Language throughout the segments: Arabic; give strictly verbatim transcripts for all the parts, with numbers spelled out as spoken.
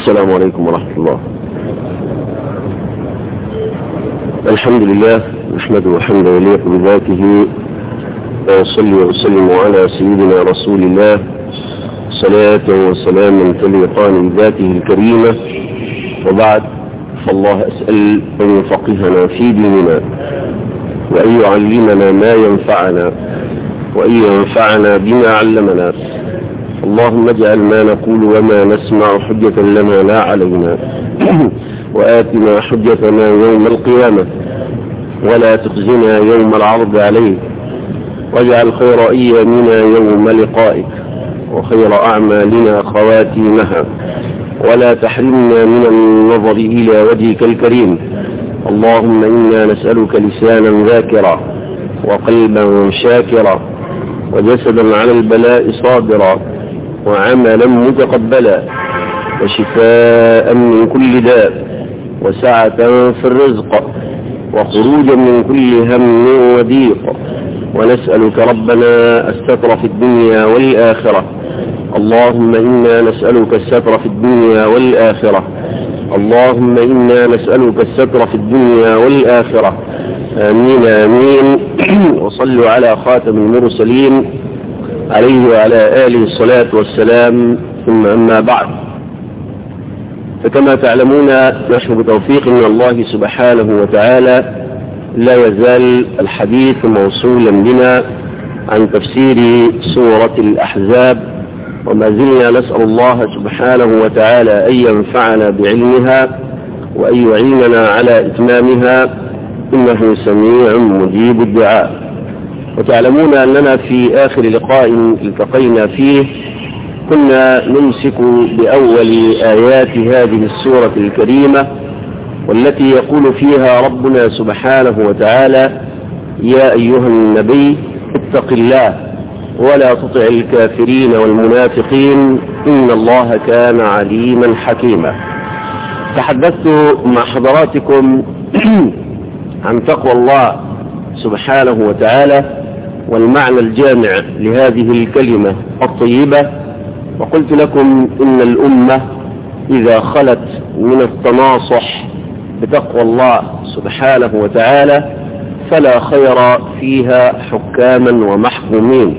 السلام عليكم ورحمة الله. الحمد لله نحمده حمدا يليق بذاته، وصلي وسلم على سيدنا رسول الله صلاة وسلاما تليقان بذاته الكريمة. وبعد، فالله أسأل أن يفقهنا في ديننا، وأن يعلمنا ما ينفعنا، وأن ينفعنا بما علمنا. اللهم اجعل ما نقول وما نسمع حجة لنا لا علينا، وآتنا حجتنا يوم القيامة، ولا تخزنا يوم العرض عليك، واجعل خير أيامنا يوم لقائك، وخير أعمالنا خواتيمها، ولا تحرمنا من النظر إلى وجهك الكريم. اللهم إنا نسألك لسانا ذاكرا، وقلبا شاكرا، وجسدا على البلاء صابرا، وعملا متقبلا، وشفاء من كل داء، وسعة في الرزق، وخروجا من كل هم وضيق. ونسألك ربنا الستر في الدنيا والآخرة. اللهم إنا نسألك الستر في الدنيا والآخرة. اللهم إنا نسألك الستر في الدنيا والآخرة. آمين آمين. وصلوا على خاتم المرسلين عليه وعلى آله الصلاة والسلام. ثم أما بعد، فكما تعلمون نحن بتوفيق من الله سبحانه وتعالى لا يزال الحديث موصولا بنا عن تفسير سورة الأحزاب، وما زلنا نسأل الله سبحانه وتعالى أن ينفعنا بعلمها وأن يعيننا على إتمامها، إنه سميع مجيب الدعاء. وتعلمون أننا في آخر لقاء التقينا فيه كنا نمسك بأول آيات هذه السورة الكريمة، والتي يقول فيها ربنا سبحانه وتعالى: يا أيها النبي اتق الله ولا تطع الكافرين والمنافقين إن الله كان عليما حكيما. تحدثت مع حضراتكم عن تقوى الله سبحانه وتعالى والمعنى الجامع لهذه الكلمة الطيبة، وقلت لكم إن الأمة إذا خلت من التناصح بتقوى الله سبحانه وتعالى فلا خير فيها حكاما ومحكومين،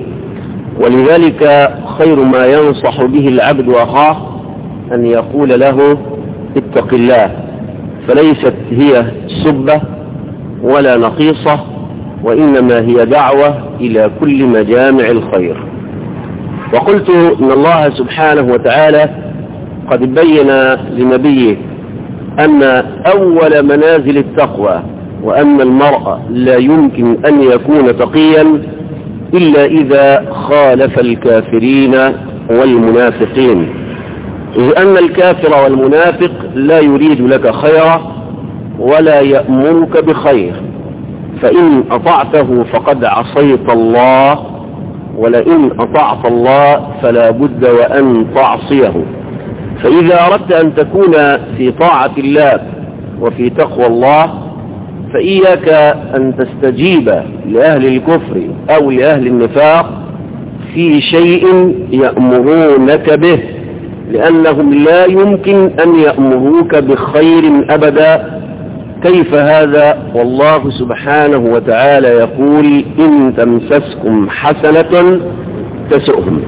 ولذلك خير ما ينصح به العبد أخاه أن يقول له اتق الله، فليست هي سبة ولا نقيصة، وإنما هي دعوة إلى كل مجامع الخير. وقلت إن الله سبحانه وتعالى قد بين لنبيه أن أول منازل التقوى، وأن المرء لا يمكن أن يكون تقيا إلا إذا خالف الكافرين والمنافقين، إذ أن الكافر والمنافق لا يريد لك خيرا ولا يأمرك بخير، فإن أطعته فقد عصيت الله، ولئن أطعت الله فلا بد وأن تعصيه. فإذا أردت أن تكون في طاعة الله وفي تقوى الله فإياك أن تستجيب لأهل الكفر أو لأهل النفاق في شيء يأمرونك به، لأنهم لا يمكن أن يأمروك بخير أبدا. كيف هذا والله سبحانه وتعالى يقول إن تمسسكم حسنة تسؤهم؟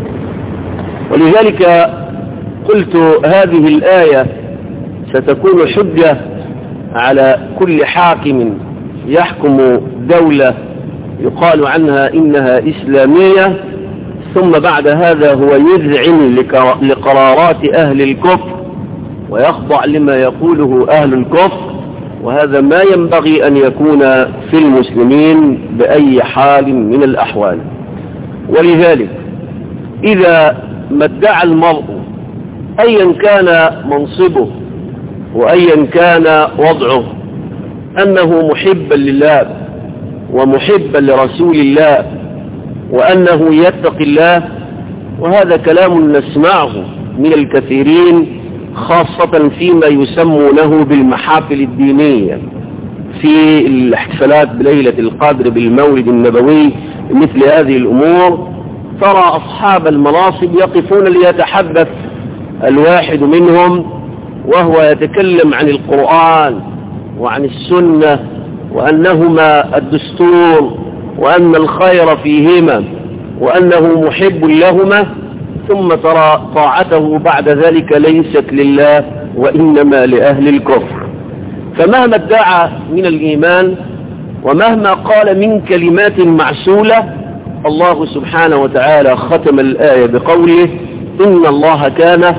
ولذلك قلت هذه الآية ستكون حجة على كل حاكم يحكم دولة يقال عنها إنها إسلامية، ثم بعد هذا هو يذعن لقرارات أهل الكفر ويخضع لما يقوله أهل الكفر، وهذا ما ينبغي أن يكون في المسلمين بأي حال من الأحوال. ولذلك إذا ما ادعى المرء أيا كان منصبه وأيا كان وضعه أنه محبا لله ومحبا لرسول الله وأنه يتقي الله، وهذا كلام نسمعه من الكثيرين خاصة فيما يسمونه بالمحافل الدينية، في الاحتفالات بليلة القدر بالمولد النبوي، مثل هذه الأمور ترى أصحاب المناصب يقفون ليتحدث الواحد منهم وهو يتكلم عن القرآن وعن السنة وأنهما الدستور وأن الخير فيهما وأنه محب لهما، ثم ترى طاعته بعد ذلك ليست لله وإنما لأهل الكفر. فمهما ادعى من الإيمان ومهما قال من كلمات معسولة، الله سبحانه وتعالى ختم الآية بقوله إن الله كان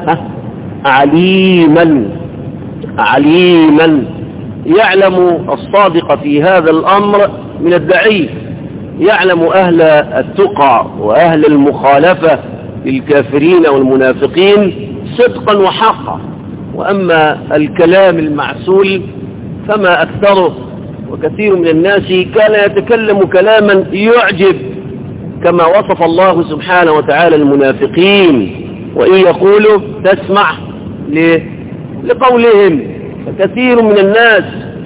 عليما عليما، يعلم الصادق في هذا الأمر من الضعيف، يعلم أهل التقى وأهل المخالفة للكافرين والمنافقين صدقا وحقا. وأما الكلام المعسول فما أكثره، وكثير من الناس كان يتكلم كلاما يعجب، كما وصف الله سبحانه وتعالى المنافقين وإن يقولوا تسمع لقولهم. فكثير من الناس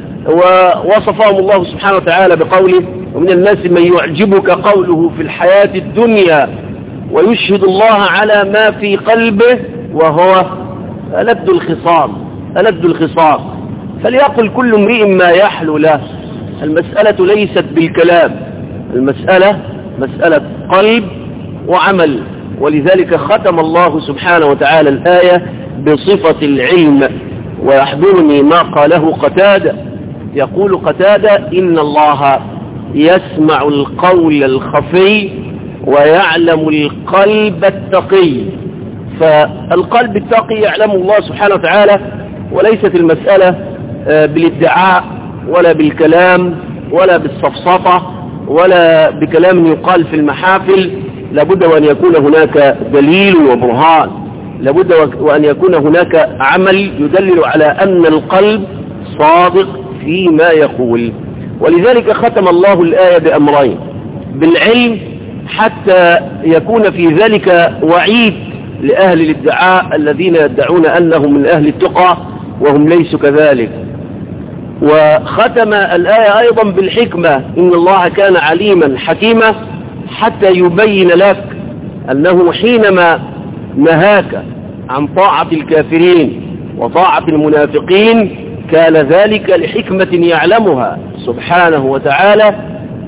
ووصفهم الله سبحانه وتعالى بقوله ومن الناس من يعجبك قوله في الحياة الدنيا ويشهد الله على ما في قلبه وهو ألد الخصام ألد الخصام فليقل كل امرئ ما يحلو له. المسألة ليست بالكلام، المسألة مسألة قلب وعمل. ولذلك ختم الله سبحانه وتعالى الآية بصفة العلم. ويحضرني ما قاله قتادة، يقول قتادة إن الله يسمع القول الخفي ويعلم القلب التقي. فالقلب التقي يعلم الله سبحانه وتعالى، وليست المسألة بالادعاء ولا بالكلام ولا بالصفصفة ولا بكلام يقال في المحافل. لابد وأن يكون هناك دليل وبرهان، لابد وأن يكون هناك عمل يدلل على أن القلب صادق فيما يقول. ولذلك ختم الله الآية بأمرين: بالعلم حتى يكون في ذلك وعيد لأهل الادعاء الذين يدعون أنهم من أهل التقى وهم ليسوا كذلك. وختم الآية أيضا بالحكمة إن الله كان عليما حكيما، حتى يبين لك أنه حينما نهاك عن طاعة الكافرين وطاعة المنافقين كان ذلك لحكمة يعلمها سبحانه وتعالى،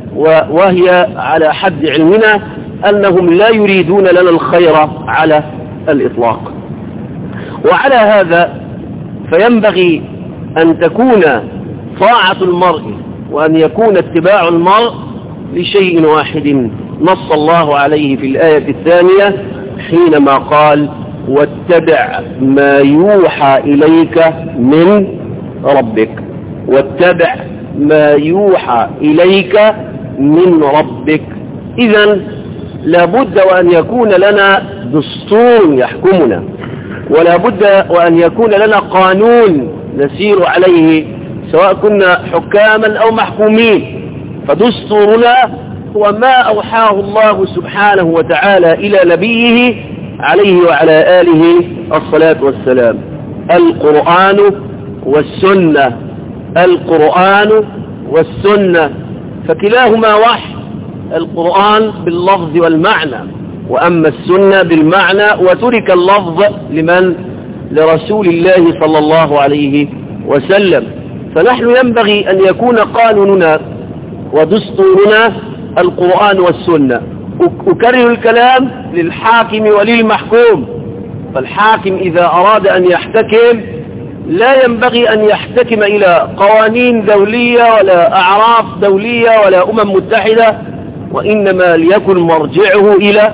وهي على حد علمنا أنهم لا يريدون لنا الخير على الإطلاق. وعلى هذا فينبغي أن تكون طاعة المرء وأن يكون اتباع المرء لشيء واحد نص الله عليه في الآية الثانية حينما قال واتبع ما يوحى إليك من ربك. واتبع ما يوحى إليك من ربك. إذن لابد وأن يكون لنا دستور يحكمنا، ولا بد وأن يكون لنا قانون نسير عليه سواء كنا حكاما أو محكومين. فدستورنا هو ما أوحاه الله سبحانه وتعالى إلى نبيه عليه وعلى آله الصلاة والسلام: القرآن والسنة. القرآن والسنة فكلاهما وحي، القرآن باللفظ والمعنى، وأما السنة بالمعنى، وترك اللفظ لمن؟ لرسول الله صلى الله عليه وسلم. فنحن ينبغي أن يكون قانوننا ودستورنا القرآن والسنة. أكرر الكلام للحاكم وللمحكوم. فالحاكم إذا أراد أن يحتكم لا ينبغي أن يحتكم إلى قوانين دولية ولا أعراف دولية ولا أمم متحدة، وإنما ليكن مرجعه إلى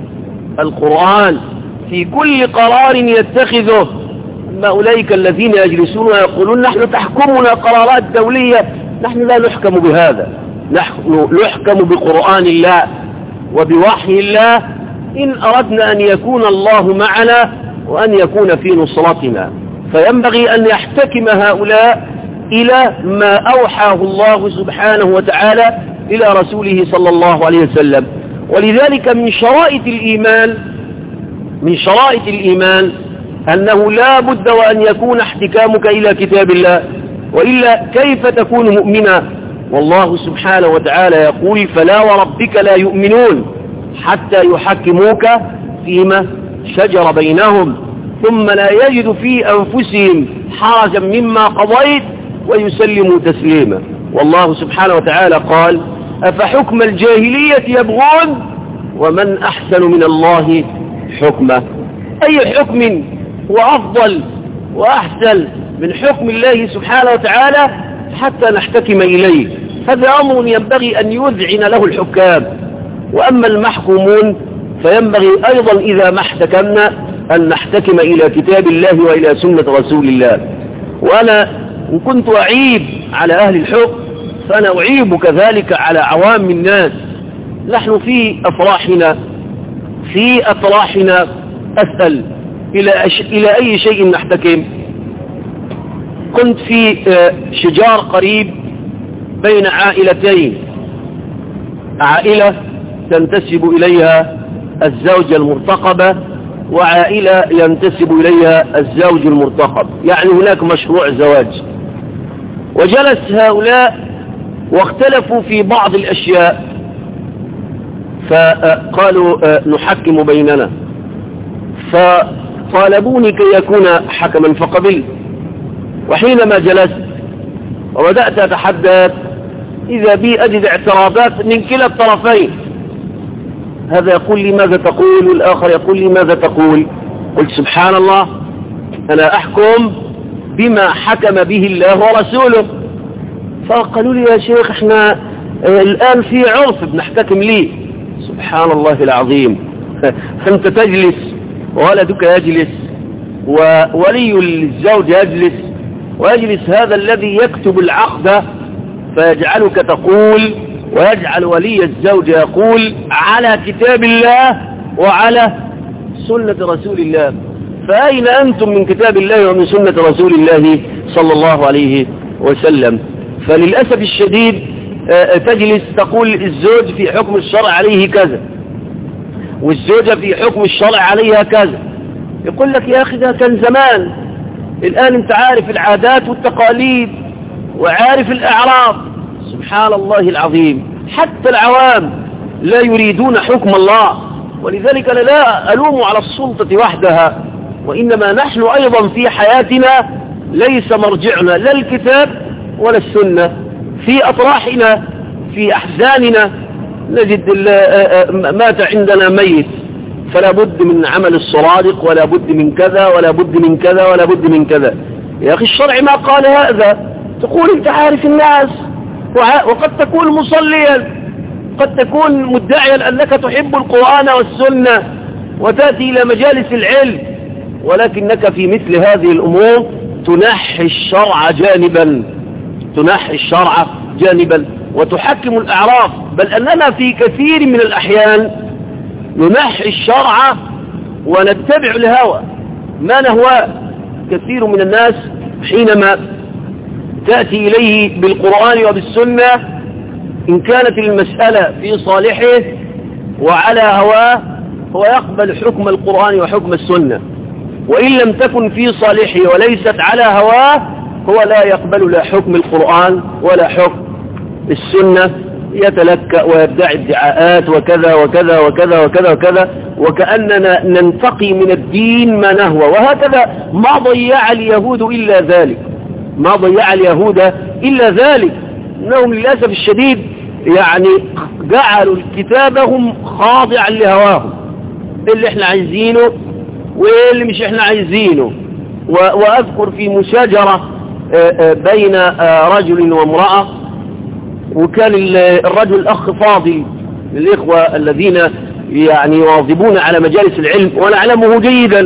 القرآن في كل قرار يتخذه. أما أولئك الذين يجلسون ويقولون نحن تحكمنا قرارات دولية، نحن لا نحكم بهذا، نحن نحكم بقرآن الله وبوحي الله إن أردنا أن يكون الله معنا وأن يكون في نصرتنا. فينبغي أن يحتكم هؤلاء إلى ما أوحاه الله سبحانه وتعالى إلى رسوله صلى الله عليه وسلم. ولذلك من شرائط الإيمان من شرائط الإيمان أنه لا بد وأن يكون احتكامك إلى كتاب الله، وإلا كيف تكون مؤمنا؟ والله سبحانه وتعالى يقول فلا وربك لا يؤمنون حتى يحكموك فيما شجر بينهم ثم لا يجد في أنفسهم حرجا مما قضيت ويسلموا تسليما. والله سبحانه وتعالى قال أفحكم الجاهلية يبغون ومن أحسن من الله حكمة. أي حكم هو أفضل وأحسن من حكم الله سبحانه وتعالى حتى نحتكم إليه؟ هذا أمر ينبغي أن يذعن له الحكام. وأما المحكومون فينبغي أيضا إذا ما احتكمنا أن نحتكم إلى كتاب الله وإلى سنة رسول الله. وأنا إن كنت أعيب على أهل الحكم فأنا أعيب كذلك على عوام الناس. نحن في أفراحنا في أفراحنا أسأل إلى, أش... إلى أي شيء نحتكم؟ كنت في شجار قريب بين عائلتين، عائلة تنتسب إليها الزوجة المرتقبة وعائلة ينتسب إليها الزوج المرتقب، يعني هناك مشروع زواج. وجلس هؤلاء واختلفوا في بعض الأشياء فقالوا نحكم بيننا، فطالبوني كي يكون حكما فقبلت. وحينما جلست وبدأت أتحدث إذا بي أجد اعتراضات من كلا الطرفين، هذا يقول لي ماذا تقول والآخر يقول لي ماذا تقول. قلت سبحان الله، أنا أحكم بما حكم به الله ورسوله. فقالوا لي يا شيخ احنا الآن في عرف بنحتكم ليه. سبحان الله العظيم، أنت تجلس وولدك يجلس وولي الزوج يجلس ويجلس هذا الذي يكتب العقد فيجعلك تقول ويجعل ولي الزوج يقول على كتاب الله وعلى سنة رسول الله. فأين أنتم من كتاب الله ومن سنة رسول الله صلى الله عليه وسلم؟ فللأسف الشديد تجلس تقول الزوج في حكم الشرع عليه كذا والزوجة في حكم الشرع عليها كذا. يقول لك يا أخي ده كان زمان، الآن انت عارف العادات والتقاليد وعارف الأعراض. سبحان الله العظيم، حتى العوام لا يريدون حكم الله. ولذلك أنا لا ألوم على السلطة وحدها، وإنما نحن أيضا في حياتنا ليس مرجعنا لا الكتاب ولا السنة. في أطراحنا في أحزاننا نجد مات عندنا ميت فلا بد من عمل الصرادق ولا بد من كذا ولا بد من كذا ولا بد من كذا. يا أخي الشرع ما قال هذا. تقول انت عارف الناس وقد تكون مصليا، قد تكون مدعيا أنك تحب القرآن والسنة وتأتي إلى مجالس العلم، ولكنك في مثل هذه الأمور تنحي الشرع جانبا تنحي الشرع جانبا وتحكم الأعراف. بل أننا في كثير من الأحيان ننحي الشرع ونتبع الهوى ما نهوى. كثير من الناس حينما تأتي إليه بالقرآن وبالسنة إن كانت المسألة في صالحه وعلى هواه هو يقبل حكم القرآن وحكم السنة، وإن لم تكن في صالحه وليست على هواه هو لا يقبل لا حكم القرآن ولا حكم السنة. يتلكأ ويدعي ادعاءات وكذا وكذا وكذا وكذا وكذا وكأننا ننتقي من الدين ما نهوى. وهكذا ما ضيع اليهود إلا ذلك ما ضيع اليهود إلا ذلك إنهم للأسف الشديد يعني جعلوا كتابهم خاضعا لهواهم، اللي احنا عايزينه واللي مش احنا عايزينه. وأذكر في مشاجرة بين رجل وامرأة، وكان الرجل الأخ فاضل للإخوة الذين يعني يواظبون على مجالس العلم وأنا أعلمه جيدا،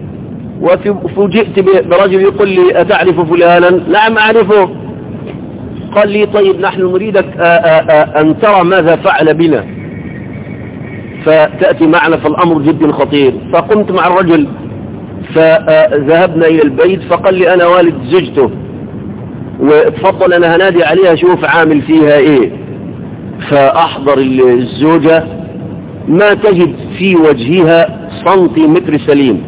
وفوجئت برجل يقول لي أتعرف فلانا؟ نعم أعرفه. قال لي طيب نحن نريدك أن ترى ماذا فعل بنا فتأتي معنا، فالأمر جد خطير. فقمت مع الرجل فذهبنا إلى البيت فقال لي أنا والد زوجته وتفضل أنا هنادي عليها شوف عامل فيها إيه. فأحضر الزوجة ما تجد في وجهها سنتيمتر سليم،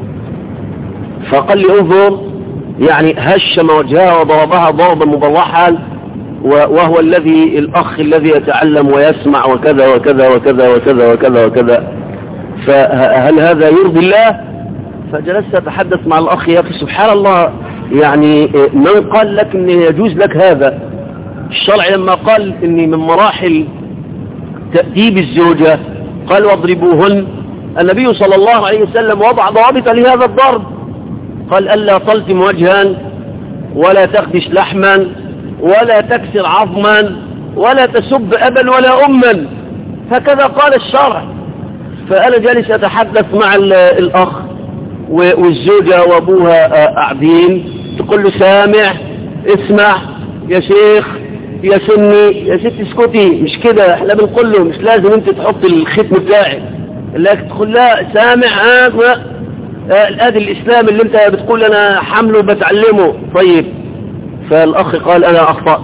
فقال لي انظر، يعني هشم وجهها وضربها ضربا مبرحا وهو الذي الأخ الذي يتعلم ويسمع وكذا وكذا وكذا وكذا وكذا وكذا. فهل هذا يرضي الله؟ فجلست أتحدث مع الأخ يا أخي سبحان الله، يعني من قال لك أن يجوز لك هذا؟ الشرع لما قال أن من مراحل تأديب الزوجة قال واضربوهن، النبي صلى الله عليه وسلم وضع ضوابط لهذا الضرب، قال ألا تلطم وجها ولا تخدش لحما ولا تكسر عظما ولا تسب أبا ولا أما، هكذا قال الشرع. فأنا جالس أتحدث مع الأخ والزوجة وأبوها قاعدين، تقول له سامع اسمع يا شيخ يا سني يا ست اسكتي، مش كده، احنا بنقول له مش لازم انت تحط الختم بتاعك، لكن تقول لا سامع ها ادي الاسلام اللي انت بتقول انا حمله بتعلمه. طيب فالاخ قال انا اخطأت،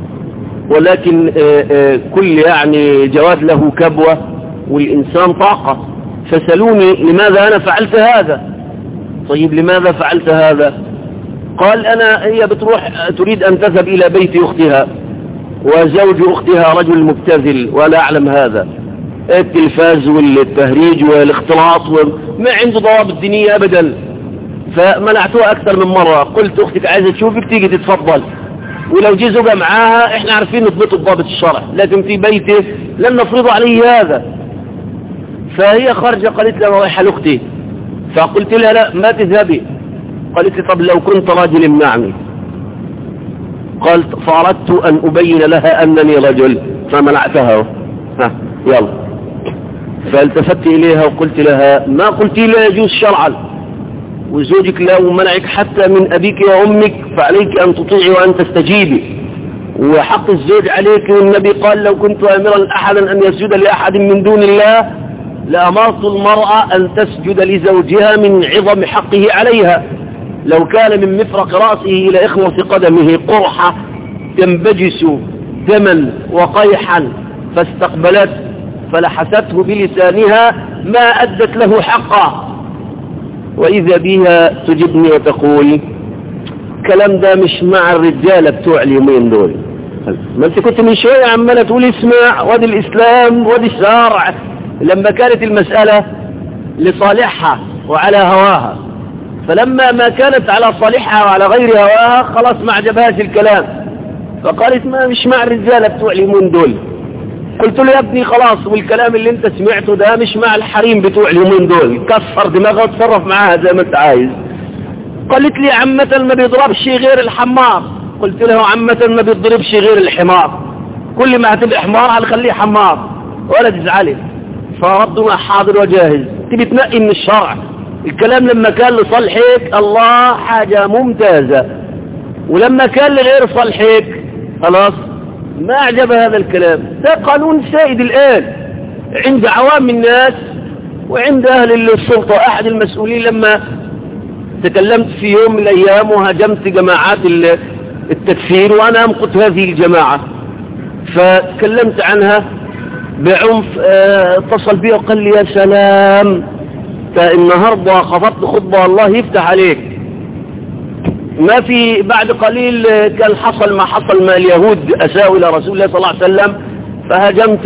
ولكن آآ آآ كل يعني جواد له كبوة والانسان طاقة، فسألوني لماذا انا فعلت هذا. طيب لماذا فعلت هذا؟ قال انا هي بتروح تريد ان تذهب الى بيت اختها وزوج اختها رجل مبتذل ولا اعلم هذا، التلفاز والتهريج والاختلاط وما عنده ضوابط دينية ابدا، فمنعتها اكثر من مرة، قلت اختك عايزة تشوفك تيجي تتفضل، ولو جه زوجها معاها احنا عارفين نضبطه بضابط الشرع، لكن في بيته لن نفرض عليه هذا. فهي خارجة قالت لها رايحة لاختي، فقلت لها لا ما تذهبي، قالت لي طب لو كنت راجل امنعني، قالت فأردت أن أبين لها أنني رجل فمنعتها. ها يلا، فالتفت إليها وقلت لها ما قلت لا يجوز شرعا، وزوجك لو منعك حتى من أبيك وأمك فعليك أن تطيعي وأن تستجيبي، وحق الزوج عليك، والنبي قال لو كنت أمرا أحدا أن يسجد لأحد من دون الله لأمرت المرأة أن تسجد لزوجها من عظم حقه عليها، لو كان من مفرق رأسه إلى إخمص قدمه قرحة تنبجس دما وقيحا فاستقبلت فلحسته بلسانها ما أدت له حقا، وإذا بها تجبني وتقول الكلام ده مش مع الرجالة بتوع اليومين دول، ما انت كنت من شوية عمالة تقول اسمع وادي الإسلام وادي الشرع، لما كانت المسألة لصالحها وعلى هواها، فلما ما كانت على صالحها وعلى غير هواها خلاص ما عجبهاش الكلام، فقالت ما مش مع الرجالة بتوع اليومين دول. قلت له يا ابني خلاص، والكلام اللي انت سمعته ده مش مع الحريم بتوع اليومين دول، كسر دماغها وتصرف معاها زي ما انت عايز. قالت لي عمة ما بيضربش غير الحمار، قلت له عمة ما بيضربش غير الحمار، كل ما هتبقى حمار هنخليه حمار ولا تزعلي. فردنا حاضر وجاهز، تبي تنقي من الشرع الكلام لما كان لصالحك الله حاجة ممتازة، ولما كان لغير صالحك خلاص ما أعجب هذا الكلام. ده قانون سائد الآن عند عوام الناس وعند أهل السلطة. أحد المسؤولين لما تكلمت في يوم من الأيام وهاجمت جماعات التكفير وأنا أمقت هذه الجماعة، فتكلمت عنها بعنف، اتصل بي وقال لي يا سلام النهاردة خطبت خطبة الله يفتح عليك. ما في بعد قليل كان حصل ما حصل ما اليهود أساءوا إلى رسول الله صلى الله عليه وسلم، فهجمت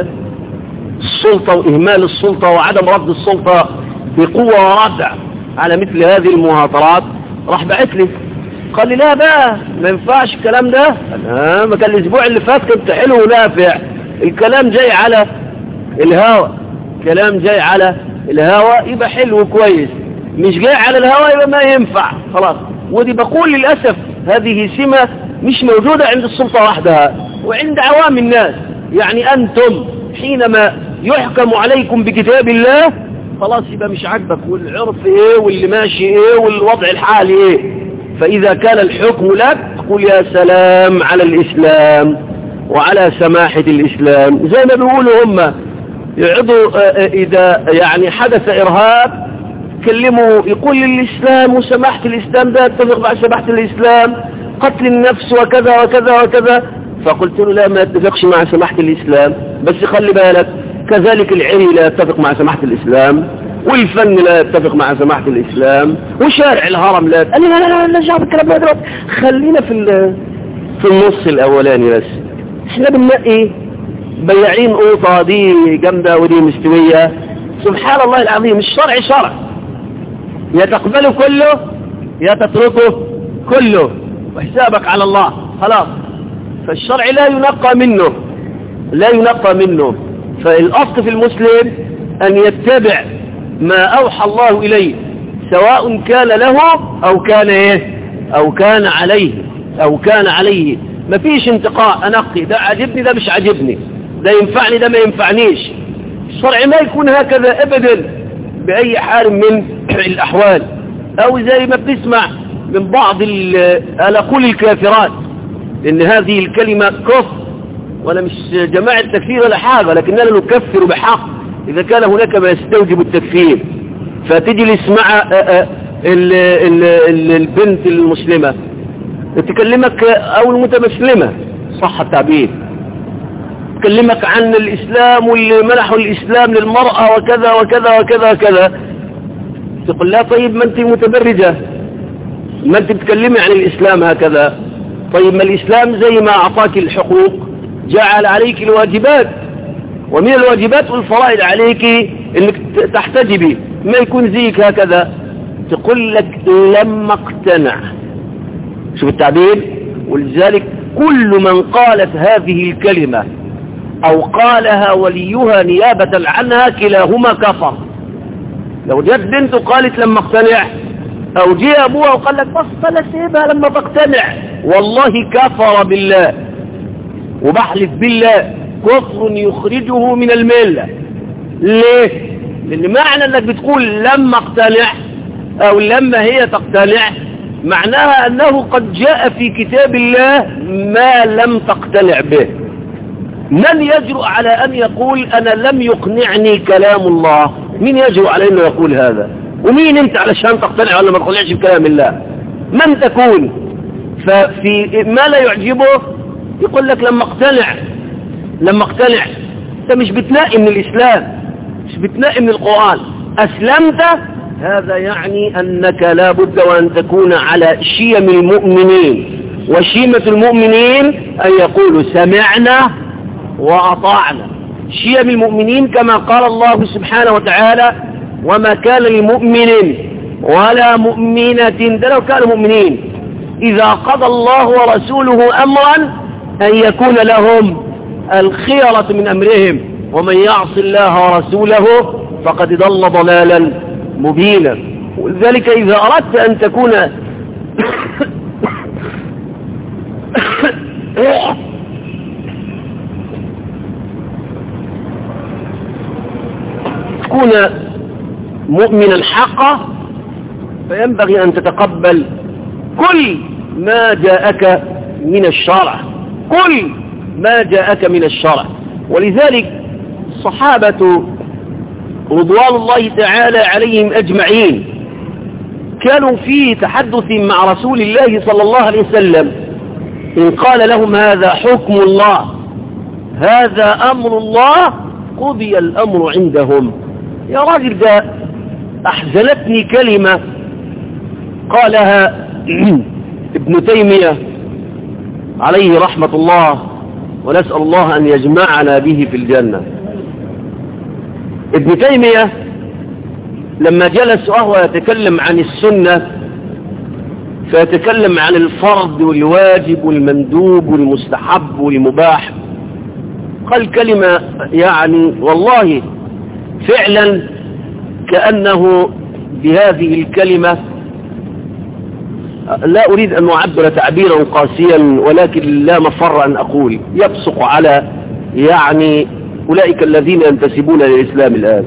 السلطة وإهمال السلطة وعدم رد السلطة بقوة وردع على مثل هذه المهاترات. راح بعت لي قال لي لا بقى ما ينفعش الكلام ده، أنا ما كان الأسبوع اللي فات كنت حلو ونافع، الكلام جاي على الهوى، كلام جاي على الهوى يبقى حلو كويس، مش جاي على الهوى يبقى ما ينفع خلاص. ودي بقول للأسف هذه سمة مش موجودة عند السلطة وحدها وعند عوام الناس. يعني أنتم حينما يحكم عليكم بكتاب الله خلاص يبقى مش عاجبك، والعرف ايه واللي ماشي ايه والوضع الحالي ايه، فإذا كان الحكم لك تقول يا سلام على الإسلام وعلى سماحة الإسلام. زي ما بيقولوا هم يعضوا إذا يعني حدث إرهاب كلموا يقول للإسلام وسماحة الإسلام ده يتفق مع سماحة الإسلام، قتل النفس وكذا وكذا وكذا. فقلت له لا ما يتفقش مع سماحة الإسلام، بس خلي بالك كذلك العري لا يتفق مع سماحة الإسلام، والفن لا يتفق مع سماحة الإسلام، وشارع الهرم لا. قال لي لا لا لا لا جاب الكلام ده دلوقتي، خلينا في في النص الأولاني بس. احنا بنلاقي بياعين قوطة دي جامدة ودي مستوية، سبحان الله العظيم الشرع شرع، يا تقبله كله يا تتركه كله، وحسابك على الله خلاص. فالشرع لا ينقى منه لا ينقى منه فالأصل في المسلم أن يتبع ما أوحى الله إليه، سواء كان له أو كان إيه أو كان عليه أو كان عليه. ما فيش انتقاء أنقي، ده عجبني ده مش عجبني، ده ينفعني ده ما ينفعنيش. الشرع ما يكون هكذا أبدا بأي حال من الأحوال. أو زي ما بتسمع من بعض الأقول الكافرات إن هذه الكلمة كفر، وأنا مش جماعة التكفير ولا حاجة، لكننا نكفر بحق إذا كان هناك ما يستوجب التكفير. فتجلس مع ال ال ال البنت المسلمة تكلمك، أو المتمسلمة صح التعبير، تكلمك عن الإسلام واللي منحوا الإسلام للمرأة وكذا وكذا وكذا وكذا، تقول لا طيب ما أنت متبرجة، ما أنت بتكلمي عن الإسلام هكذا. طيب ما الإسلام زي ما أعطاك الحقوق جعل عليك الواجبات، ومن الواجبات والفرائض عليك انك تحتجبي، ما يكون زيك هكذا. تقول لك لما اقتنع، شوف التعبير. ولذلك كل من قالت هذه الكلمة او قالها وليها نيابة عنها كلاهما كفر. لو جت بنته قالت لما اقتنع، او جاء ابوها وقال لك بس فلا سيبها لما تقتنع، والله كفر بالله وبحلف بالله كفر يخرجه من الملة. ليه؟ لأن معنى أنك بتقول لما اقتنع أو لما هي تقتنع معناها أنه قد جاء في كتاب الله ما لم تقتنع به. من يجرؤ على أن يقول أنا لم يقنعني كلام الله؟ مين يجرؤ على أنه يقول هذا؟ ومين أنت علشان تقتنع ولا ما تقتنعش بكلام الله؟ من تكون؟ ففي ما لا يعجبه يقول لك لما اقتنع لما اقتنع. انت مش بتنقي من الإسلام، مش بتنقي من القرآن. أسلمت، هذا يعني أنك لا بد وأن تكون على شيم المؤمنين، وشيمة المؤمنين أن يقولوا سمعنا وأطعنا. شيم المؤمنين كما قال الله سبحانه وتعالى وما كان لمؤمن ولا مؤمنة، ده لو كانوا مؤمنين، إذا قضى الله ورسوله أمرا أن يكون لهم الخيرة من أمرهم، ومن يعص الله ورسوله فقد ضل ضلالا مبينا. ولذلك إذا أردت أن تكون تكون مؤمنا حقا فينبغي أن تتقبل كل ما جاءك من الشرع، كل ما جاءك من الشرع. ولذلك الصحابة رضوان الله تعالى عليهم أجمعين كانوا في تحدث مع رسول الله صلى الله عليه وسلم إن قال لهم هذا حكم الله هذا أمر الله قضي الأمر عندهم. يا راجل ده أحزنتني كلمة قالها ابن تيمية عليه رحمة الله، ونسأل الله أن يجمعنا به في الجنة. ابن تيمية لما جلس وهو يتكلم عن السنة فيتكلم عن الفرض والواجب والمندوب والمستحب والمباح، قال كلمة يعني والله فعلا كأنه بهذه الكلمة، لا أريد أن أعبر تعبيرا قاسيا ولكن لا مفر أن أقول يبصق على يعني أولئك الذين ينتسبون للإسلام الآن.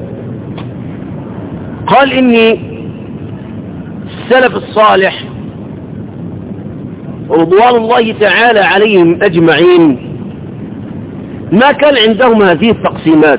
قال إني السلف الصالح رضوان الله تعالى عليهم أجمعين ما كان عندهم هذه التقسيمات،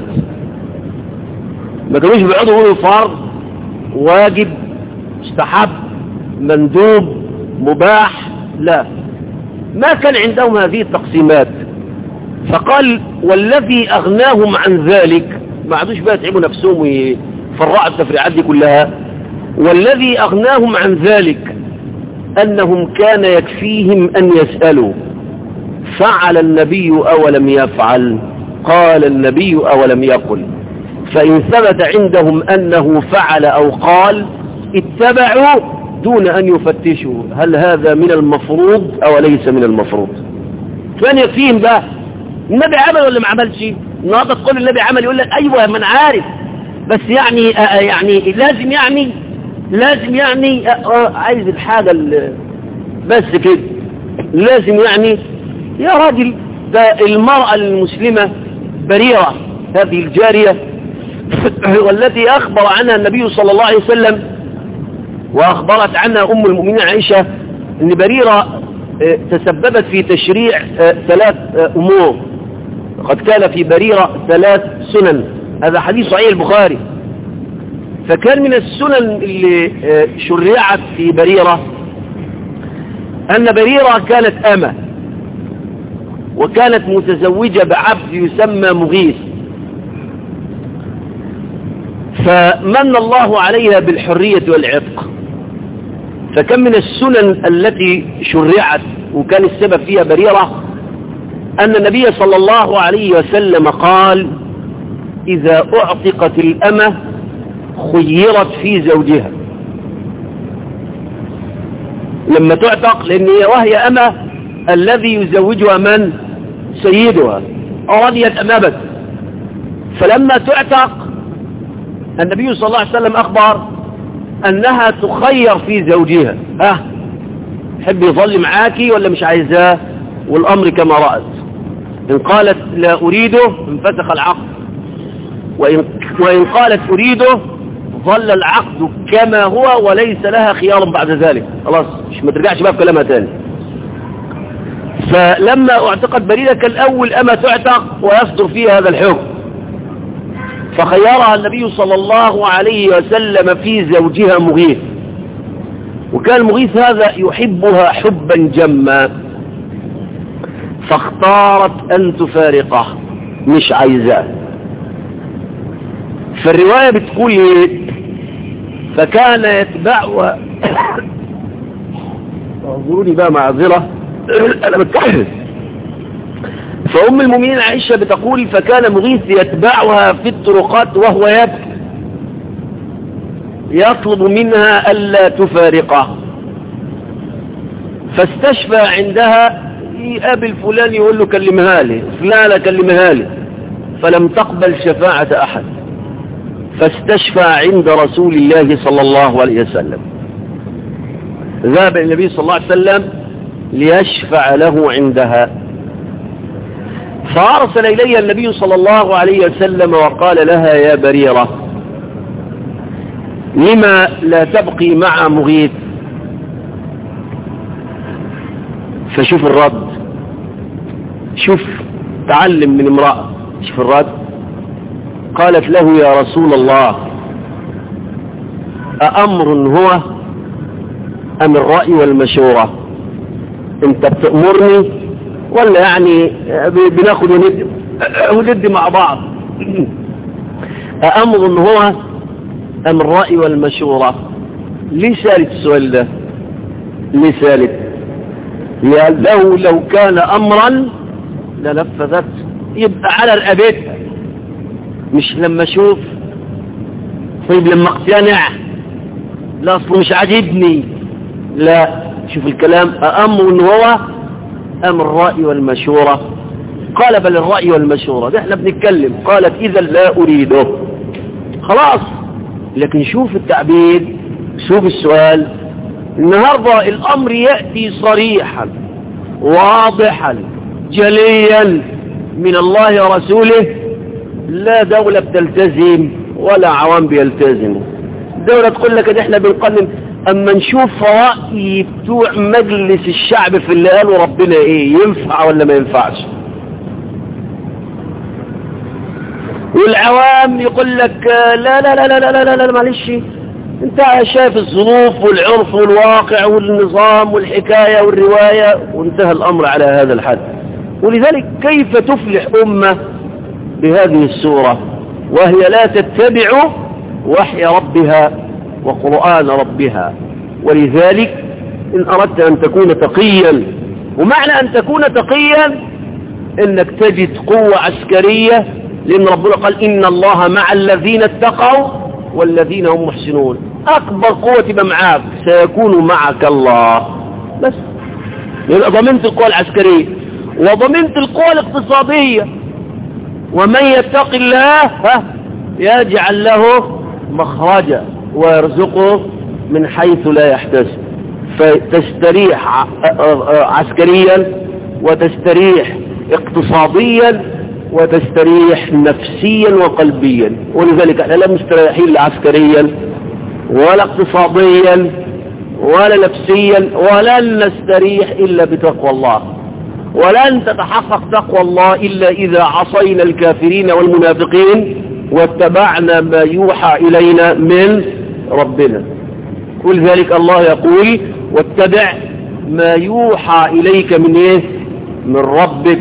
ما كانوش بيقعدوا يقولوا فرض واجب مستحب مندوب مباح، لا، ما كان عندهم هذه التقسيمات. فقال والذي أغناهم عن ذلك، ما عادوش بقى يتعبوا نفسهم ويفرعوا التفريعات دي كلها، والذي أغناهم عن ذلك أنهم كان يكفيهم أن يسألوا فعل النبي أو لم يفعل؟ قال النبي أو لم يقل. فإن ثبت عندهم أنه فعل أو قال اتبعوا دون أن يفتشوا هل هذا من المفروض أو ليس من المفروض. كان يكفيهم بقى النبي عمل ولا ما عملش. النهارده تقول النبي عمل يقول لك أيوة ما أنا عارف بس يعني آه يعني لازم يعني لازم يعني آه عايز الحاجة بس كده لازم يعني. يا راجل ده المرأة المسلمة بريرة هذه الجارية والتي أخبر عنها النبي صلى الله عليه وسلم وأخبرت عنها أم المؤمنين عائشة أن بريرة تسببت في تشريع ثلاث أمور. قد كان في بريرة ثلاث سنن. هذا حديث صحيح البخاري. فكان من السنن اللي شرعت في بريرة أن بريرة كانت أمة وكانت متزوجة بعبد يسمى مغيث. فمن الله عليها بالحرية والعتق. فكان من السنن التي شرعت وكان السبب فيها بريرة أن النبي صلى الله عليه وسلم قال إذا أعتقت الأمة خيرت في زوجها. لما تعتق لأن هي وهي أمة الذي يزوجها من سيدها رضيت أم أبت. فلما تعتق النبي صلى الله عليه وسلم أخبر أنها تخير في زوجها. ها حب يظل معاكي ولا مش عايزاه. والأمر كما رأت إن قالت لا أريده انفسخ العقد وإن, وإن قالت أريده ظل العقد كما هو وليس لها خيار بعد ذلك. خلاص مش ما ترجعش بقى في كلامها تاني. فلما اعتقت بريرة كالأول أما تعتق ويصدر فيها هذا الحكم. فخيرها النبي صلى الله عليه وسلم في زوجها مغيث. وكان مغيث هذا يحبها حبا جما فاختارت أن تفارقه مش عايزاه. فالرواية بتقول ايه فكان يتبعها اعذروني بقى معذرة انا بتكلم. فأم المؤمنين عائشة بتقول فكان مغيث يتبعها في الطرقات وهو يبكي يطلب منها ألا تفارقه. فاستشفى عندها يقابل فلان يقول له كلمها لي فلانة كلمها لي فلم تقبل شفاعة أحد. فاستشفى عند رسول الله صلى الله عليه وسلم. ذهب النبي صلى الله عليه وسلم ليشفع له عندها. فأرسل إليها النبي صلى الله عليه وسلم وقال لها يا بريرة لما لا تبقي مع مغيث. فشوف الرد. شوف تعلم من امرأة. شوف الرد. قالت له يا رسول الله أأمر هو أم الرأي والمشورة. انت بتأمرني ولا يعني بناخد وندي وندي مع بعض. أأمر هو أم الرأي والمشورة. ليه سالت السؤال ده ليه سالت لأنه لو كان أمرا لنفذت يبقى على رقبتها مش لما اشوف طيب لما اقتنع لا اصله مش عاجبني. لا شوف الكلام أأمر هو أم الرأي والمشورة. قال بل الرأي والمشورة. ده احنا بنتكلم. قالت إذا لا أريده. خلاص. لكن شوف التعبير شوف السؤال. النهاردة الأمر يأتي صريحا واضحا جليا من الله ورسوله. لا دولة بتلتزم ولا عوام بيلتزموا. دولة تقول لك احنا بنقنن اما نشوف رأي بتوع مجلس الشعب في اللي قالوا ربنا ايه ينفع ولا ما ينفعش. والعوام يقول لك لا لا لا لا لا لا, لا, لا معلش انت شايف الظروف والعرف والواقع والنظام والحكاية والرواية وانتهى الامر على هذا الحد. ولذلك كيف تفلح امة بهذه السورة وهي لا تتبع وحي ربها وقرآن ربها. ولذلك إن أردت أن تكون تقيا ومعنى أن تكون تقيا إنك تجد قوة عسكرية لأن ربنا قال إن الله مع الذين اتقوا والذين هم محسنون. أكبر قوة تبقى معاك سيكون معك الله. بس يبقى ضمنت القوة العسكرية وضمنت القوة الاقتصادية. ومن يتق الله ها يجعل له مخرجا ويرزقه من حيث لا يحتسب. فتستريح عسكريا وتستريح اقتصاديا وتستريح نفسيا وقلبيا. ولذلك احنا لا مستريحين لا عسكريا ولا اقتصاديا ولا نفسيا، ولن نستريح إلا بتقوى الله، ولن تتحقق تقوى الله إلا إذا عصينا الكافرين والمنافقين واتبعنا ما يوحى إلينا من ربنا. كل ذلك الله يقول واتبع ما يوحى إليك من إيه؟ من ربك.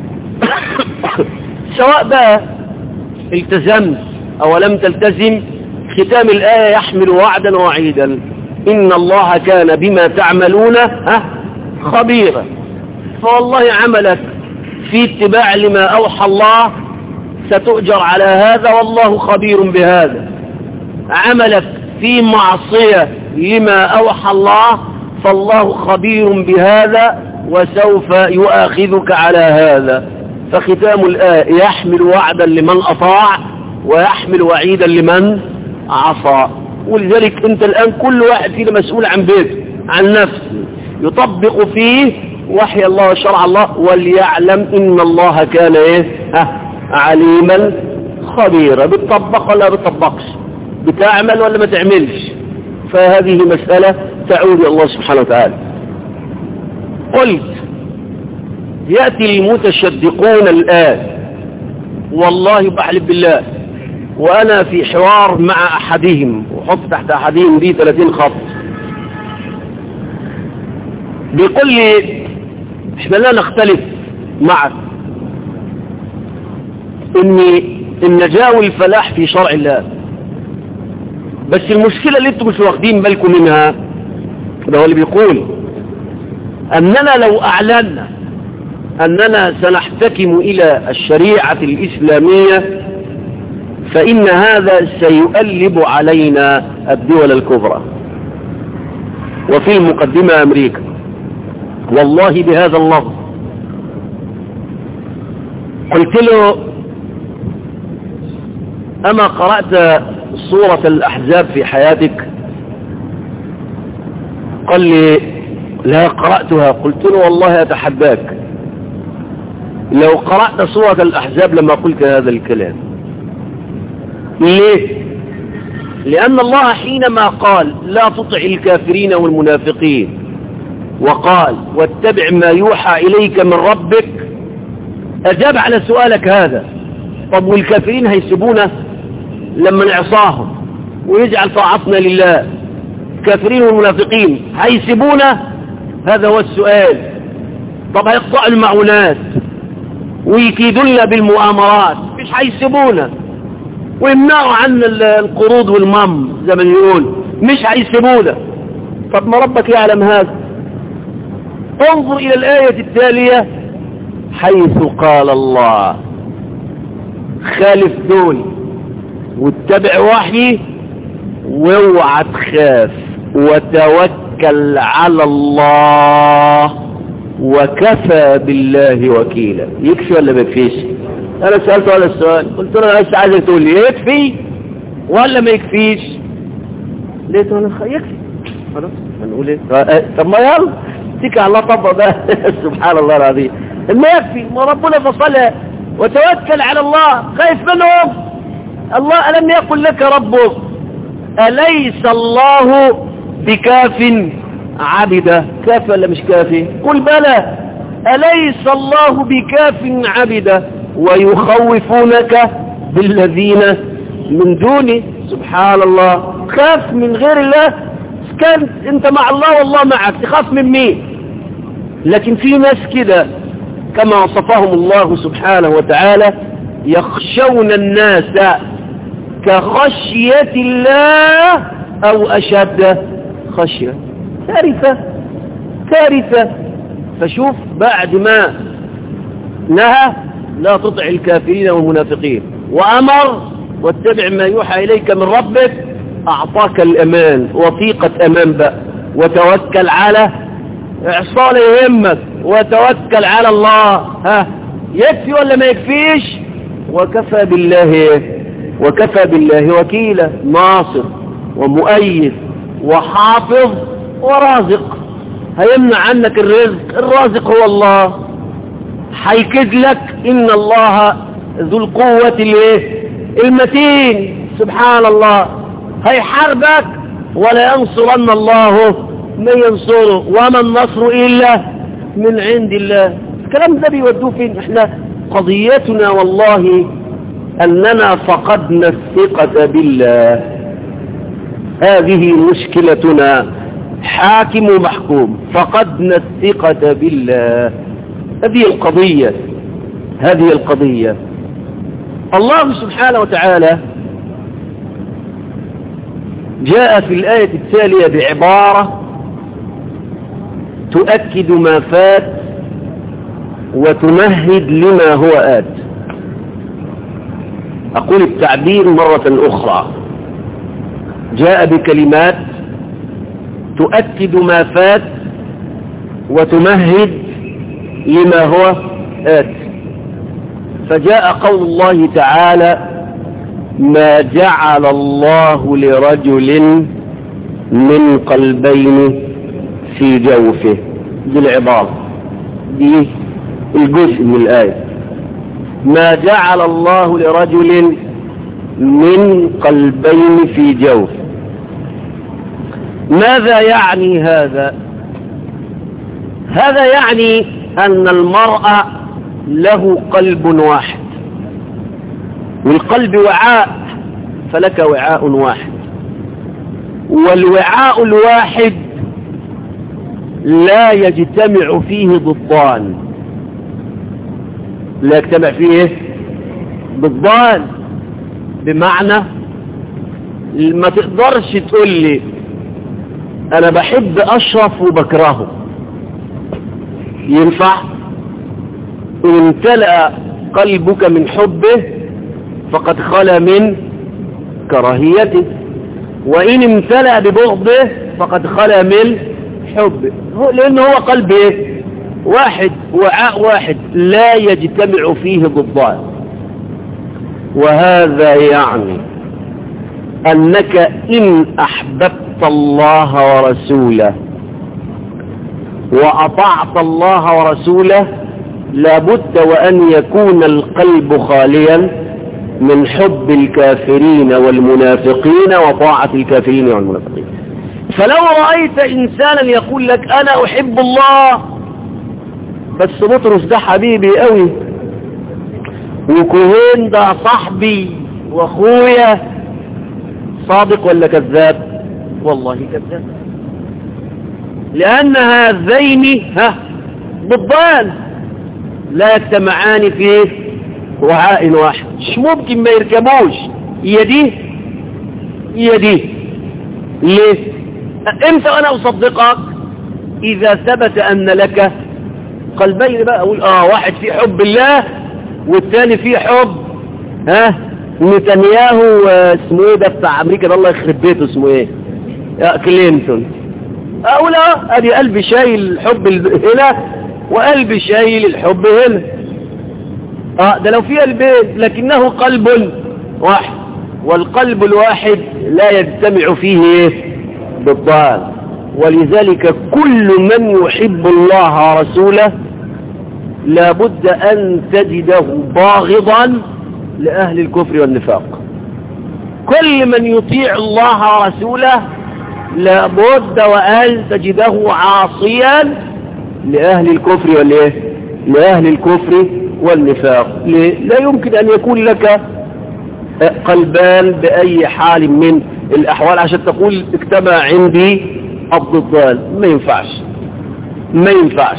سواء بقى التزمت أو لم تلتزم، ختام الآية يحمل وعدا ووعيدا. إن الله كان بما تعملون خبيرا. فوالله عملك في اتباع لما أوحى الله ستؤجر على هذا والله خبير بهذا. عملك في معصية لما أوحى الله فالله خبير بهذا وسوف يؤاخذك على هذا. فختام الآية يحمل وعدا لمن أطاع ويحمل وعيدا لمن عصى. ولذلك انت الآن كل واحد فينا مسؤول عن بيته، عن نفسه، يطبق فيه وحي الله وشرع الله، وليعلم ان الله كان ايه ها عليما خبيرا. بتطبق ولا بتطبقش، بتعمل ولا ما تعملش. فهذه مسألة تعود إلى الله سبحانه وتعالى. قلت يأتي المتشدقون الآن، والله بحلف بالله وأنا في حوار مع أحدهم، وحط تحت أحدهم دي ثلاثين خط، بيقول لي احنا لا نختلف معك ان النجاة والفلاح في شرع الله، بس المشكلة اللي انتم مش واخدين بالكم منها، ده هو اللي بيقول أننا لو أعلنا أننا سنحتكم إلى الشريعة الإسلامية فإن هذا سيؤلب علينا الدول الكبرى وفي المقدمة أمريكا، والله بهذا اللفظ. قلت له أما قرأت سورة الأحزاب في حياتك؟ قال لي لا قرأتها. قلت له والله أتحداك لو قرأت سورة الأحزاب لما قلت هذا الكلام. ليه؟ لأن الله حينما قال لا تطع الكافرين والمنافقين وقال واتبع ما يوحى إليك من ربك أجاب على سؤالك هذا. طب والكافرين هيسيبونا لما نعصاهم ويجعل طاعتنا لله؟ الكافرين والمنافقين هيسيبونا؟ هذا هو السؤال. طب هيقطعوا المعونات ويكيدولنا بالمؤامرات، مش هيسيبونا، ويمنعوا عنا القروض والمم زي ما يقول، مش هيسيبونا. طب ما ربك يعلم هذا. انظر إلى الآية التالية حيث قال الله خالف دول واتبع وحي واوعى تخاف وتوكل على الله وكفى بالله وكيلا. يكفي ولا ما يكفيش؟ انا سألت هذا السؤال، قلت له انا بس عايزك تقول لي يكفي ولا ما يكفيش؟ لقيت انا يكفي خلاص هنقول ايه؟ طب ما يلا اتكل على الله. طبق ده سبحان الله العظيم، ما يكفي، ما ربنا فصلها وتوكل على الله. خايف منهم؟ الله ألم يقل لك ربك أليس الله بكاف عبده؟ كاف ولا مش كافي؟ قل بلى. أليس الله بكاف عبده ويخوفونك بالذين من دونه؟ سبحان الله. خاف من غير الله؟ كان انت مع الله والله معك، تخاف من مين؟ لكن في ناس كده كما وصفهم الله سبحانه وتعالى يخشون الناس كخشية الله أو أشد خشية. كارثة كارثة. فشوف بعد ما نهى لا تطع الكافرين والمنافقين وأمر واتبع ما يوحى إليك من ربك، أعطاك الأمان وثيقة أمان بقى، وتوكل على إعصال يهمك، وتوكل على الله. ها يكفي ولا ما يكفيش؟ وكفى بالله وكفى بالله وكيلا، ناصر ومؤيد وحافظ ورازق. هيمنع عنك الرزق؟ الرازق هو الله. هيكد لك؟ إن الله ذو القوة المتين، سبحان الله. هيحاربك؟ ولا ينصرن الله من ينصره، وما النصر إلا من عند الله. الكلام ده بيودوه فين؟ احنا قضيتنا والله أننا فقدنا الثقة بالله. هذه مشكلتنا، حاكم ومحكوم، فقدنا الثقة بالله. هذه القضية هذه القضية الله سبحانه وتعالى جاء في الآية التالية بعبارة تؤكد ما فات وتمهد لما هو آت. أقول التعبير مرة أخرى، جاء بكلمات تؤكد ما فات وتمهد لما هو آت. فجاء قول الله تعالى: ما جعل الله لرجل من قلبين في جوفه. دي العبارة، دي الجزء من الآية. ما جعل الله لرجل من قلبين في جوفه. ماذا يعني هذا؟ هذا يعني أن المرء له قلب واحد، والقلب وعاء، فلك وعاء واحد، والوعاء الواحد لا يجتمع فيه ضدان. لا يجتمع فيه ضدان، بمعنى ما تقدرش تقول لي أنا بحب أشرف وبكرهه. ينفع؟ إن امتلأ قلبك من حبه فقد خلا من كراهيته، وإن امتلأ ببغضه فقد خلا من حبه، لأنه هو قلب واحد، وعاء واحد لا يجتمع فيه ضدان. وهذا يعني أنك إن أحببت الله ورسوله وأطعت الله ورسوله لابد وأن يكون القلب خاليا من حب الكافرين والمنافقين وطاعة الكافرين والمنافقين. فلو رأيت إنسانا يقول لك أنا أحب الله، بس بطرس ده حبيبي قوي، وكوهين ده صاحبي واخويا، صادق ولا كذاب؟ والله كذاب، لأن هذين ها ضدان لا يجتمعان في وعاء واحد، مش ممكن ما يركبوش. هي دي هي دي ليه؟ امتى انا اصدقك؟ اذا ثبت ان لك قلبين. بقى اقول اه واحد فيه حب الله والثاني فيه حب ها نتنياهو، اسمه ايه ده بتاع امريكا ده الله يخرب بيته، اسمه ايه؟ يا كلينتون. اقول اه ادي قلبي شايل الحب هنا وقلبي شايل الحب هنا. اه ده لو في قلبين، لكنه قلب واحد، والقلب الواحد لا يجتمع فيه ايه؟ ضدان. ولذلك كل من يحب الله ورسوله لابد ان تجده باغضا لأهل الكفر والنفاق. كل من يطيع الله ورسوله لابد وأن تجده عاصيا لأهل الكفر والإيه؟ لأهل الكفر والنفاق. لا يمكن أن يكون لك قلبان بأي حال من الأحوال عشان تقول اجتمع عندي الضدان. ما ينفعش ما ينفعش.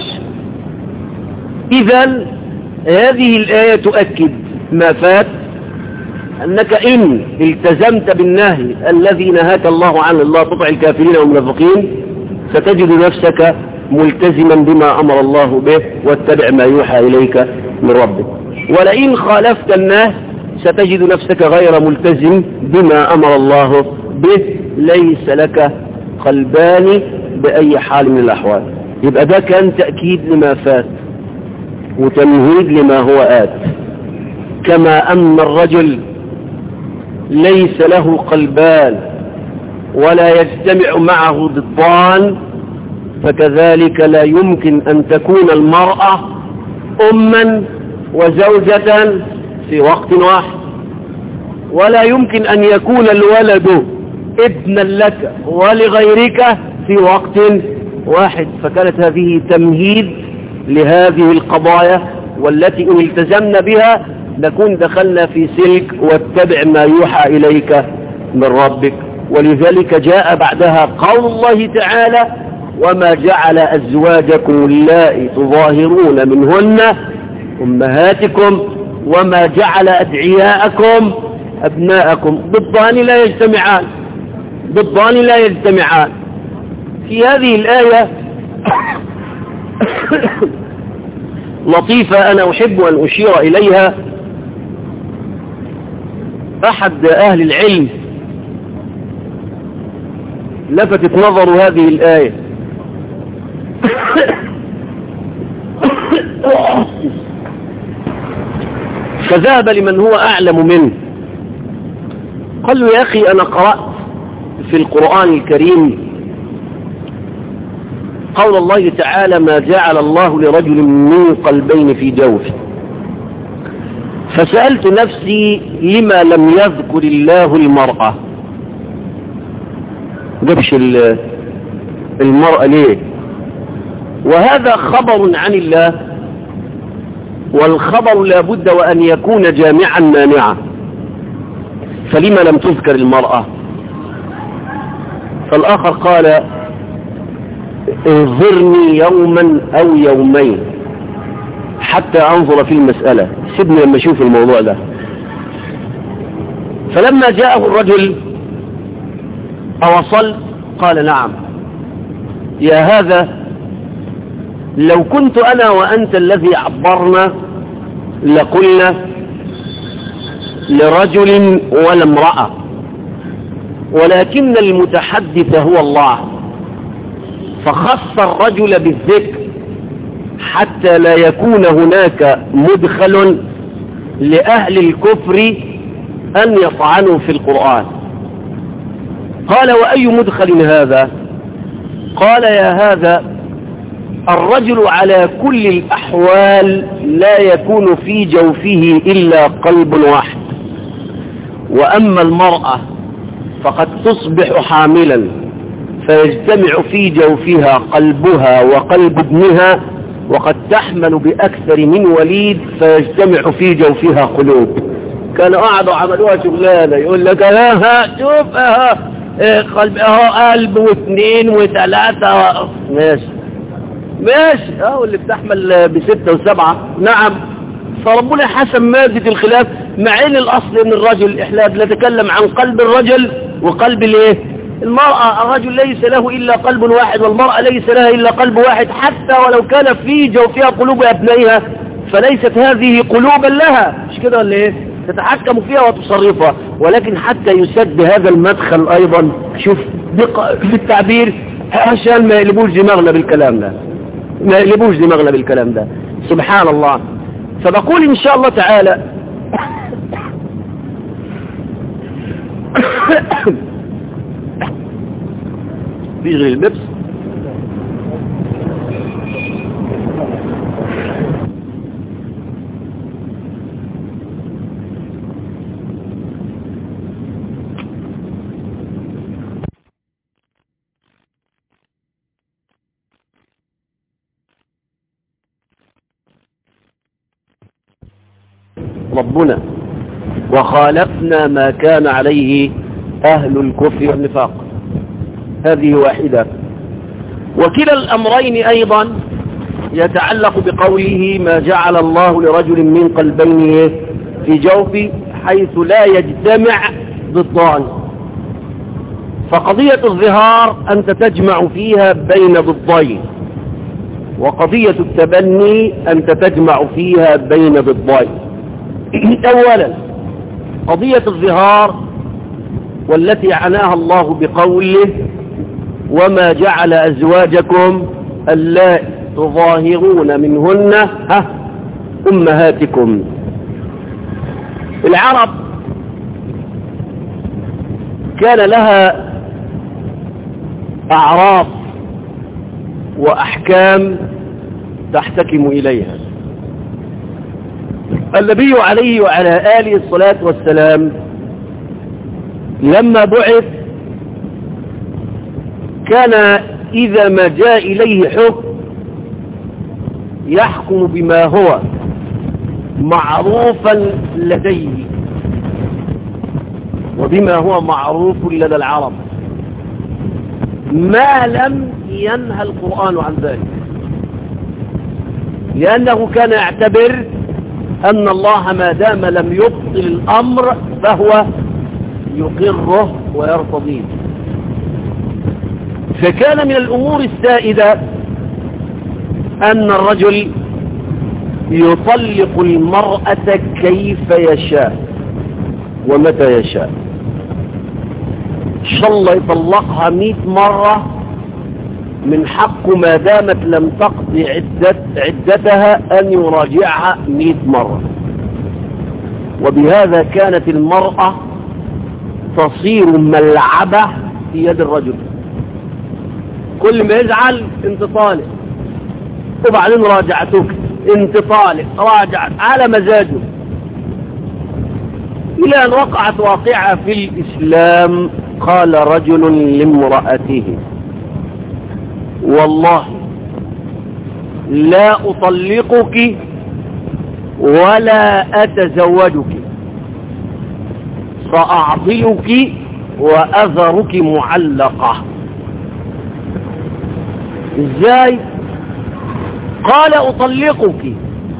إذن هذه الآية تؤكد ما فات، أنك إن التزمت بالنهي الذي نهاك الله عنه، الله تطع الكافرين والمنافقين، ستجد نفسك ملتزما بما أمر الله به واتبع ما يوحى إليك من ربك. ولئن خالفت النهي ستجد نفسك غير ملتزم بما أمر الله به، ليس لك قلبان بأي حال من الأحوال. يبقى ده كان تأكيد لما فات وتمهيد لما هو آت. كما أن الرجل ليس له قلبان ولا يجتمع معه ضدان، فكذلك لا يمكن أن تكون المرأة أما وزوجة في وقت واحد، ولا يمكن أن يكون الولد ابنا لك ولغيرك في وقت واحد. فكانت هذه تمهيد لهذه القضايا، والتي إن التزمنا بها نكون دخلنا في سلك واتبع ما يوحى إليك من ربك. ولذلك جاء بعدها قول الله تعالى: وما جعل أزواجكم اللائي تظاهرون منهن أمهاتكم وما جعل أدعياءكم أبناءكم. ضدان لا يجتمعان، ضدان لا يجتمعان. في هذه الآية لطيفة أنا أحب أن أشير إليها. أحد أهل العلم لفتت نظر هذه الآية فذهب لمن هو أعلم منه، قال له: يا أخي أنا قرأت في القرآن الكريم قول الله تعالى: ما جعل الله لرجل من قلبين في جوفه، فسألت نفسي لما لم يذكر الله المرأة؟ جابش المرأة ليه؟ وهذا خبر عن الله، والخبر لابد وأن يكون جامعا مانعا، فلما لم تذكر المرأة؟ فالآخر قال: انظرني يوما أو يومين حتى أنظر في المسألة، سيبني لما أشوف الموضوع ده. فلما جاءه الرجل أوصل؟ قال: نعم. يا هذا لو كنت أنا وأنت الذي عبرنا لقلنا لرجل ولا امرأة، ولكن المتحدث هو الله، فخص الرجل بالذكر حتى لا يكون هناك مدخل لأهل الكفر أن يطعنوا في القرآن. قال: وأي مدخل هذا؟ قال: يا هذا الرجل على كل الأحوال لا يكون في جوفه إلا قلب واحد، وأما المرأة فقد تصبح حاملا فيجتمع في جوفها قلبها وقلب ابنها، وقد تحمل بأكثر من وليد فيجتمع في جوفها قلوب. كانوا قعدوا عملوها شغلانة، يقول لك: ها شوف ها قلب اهو قلب واثنين وثلاثة، ماشي ماشي اهو اللي بتحمل بستة وسبعة. نعم. فربنا حسم مادة الخلاف، مع ان الاصل ان الرجل، احنا بنتكلم عن قلب الرجل وقلب الايه المرأة. الرجل ليس له الا قلب واحد، والمرأة ليس لها الا قلب واحد، حتى ولو كان في جوفها قلوب ابنائها فليست هذه قلوبا لها، مش كده ولا ايه؟ تتحكم فيها وتصرفها. ولكن حتى يسد هذا المدخل ايضا، شوف دقة في التعبير، عشان ما يقلبوش دماغنا بالكلام ده، ما يقلبوش دماغنا بالكلام ده. سبحان الله. فبقول ان شاء الله تعالى في غير البيبس ربنا وخالفنا ما كان عليه أهل الكفر والنفاق. هذه واحدة. وكلا الأمرين أيضا يتعلق بقوله: ما جعل الله لرجل من قلبين في جوفه، حيث لا يجتمع ضدان. فقضية الظهار أنت تجمع فيها بين ضدين، وقضية التبني أنت تجمع فيها بين ضدين. أولا قضية الظهار والتي عناها الله بقوله وما جعل أزواجكم اللائي تظاهرون منهن ها أمهاتكم. العرب كان لها أعراف وأحكام تحتكم إليها. النبي عليه وعلى آله الصلاة والسلام لما بعث كان إذا ما جاء إليه حكم يحكم بما هو معروفا لديه وبما هو معروف لدى العرب ما لم ينهى القرآن عن ذلك، لأنه كان يعتبر أن الله ما دام لم يبطل الأمر فهو يقره ويرتضيه. فكان من الأمور السائدة أن الرجل يطلق المرأة كيف يشاء ومتى يشاء. إن شاء الله يطلقها مئة مرة من حق ما دامت لم تقضي عدة عدتها أن يراجعها مئة مرة. وبهذا كانت المرأة تصير ملعبة في يد الرجل. كل ما يزعل انت طالق وبعدين راجعتك انت طالق راجعت على مزاجه، إلى أن وقعت واقعة في الإسلام. قال رجل لامرأته والله لا أطلقك ولا أتزوجك، سأعضلك وأذرك معلقة. ازاي؟ قال أطلقك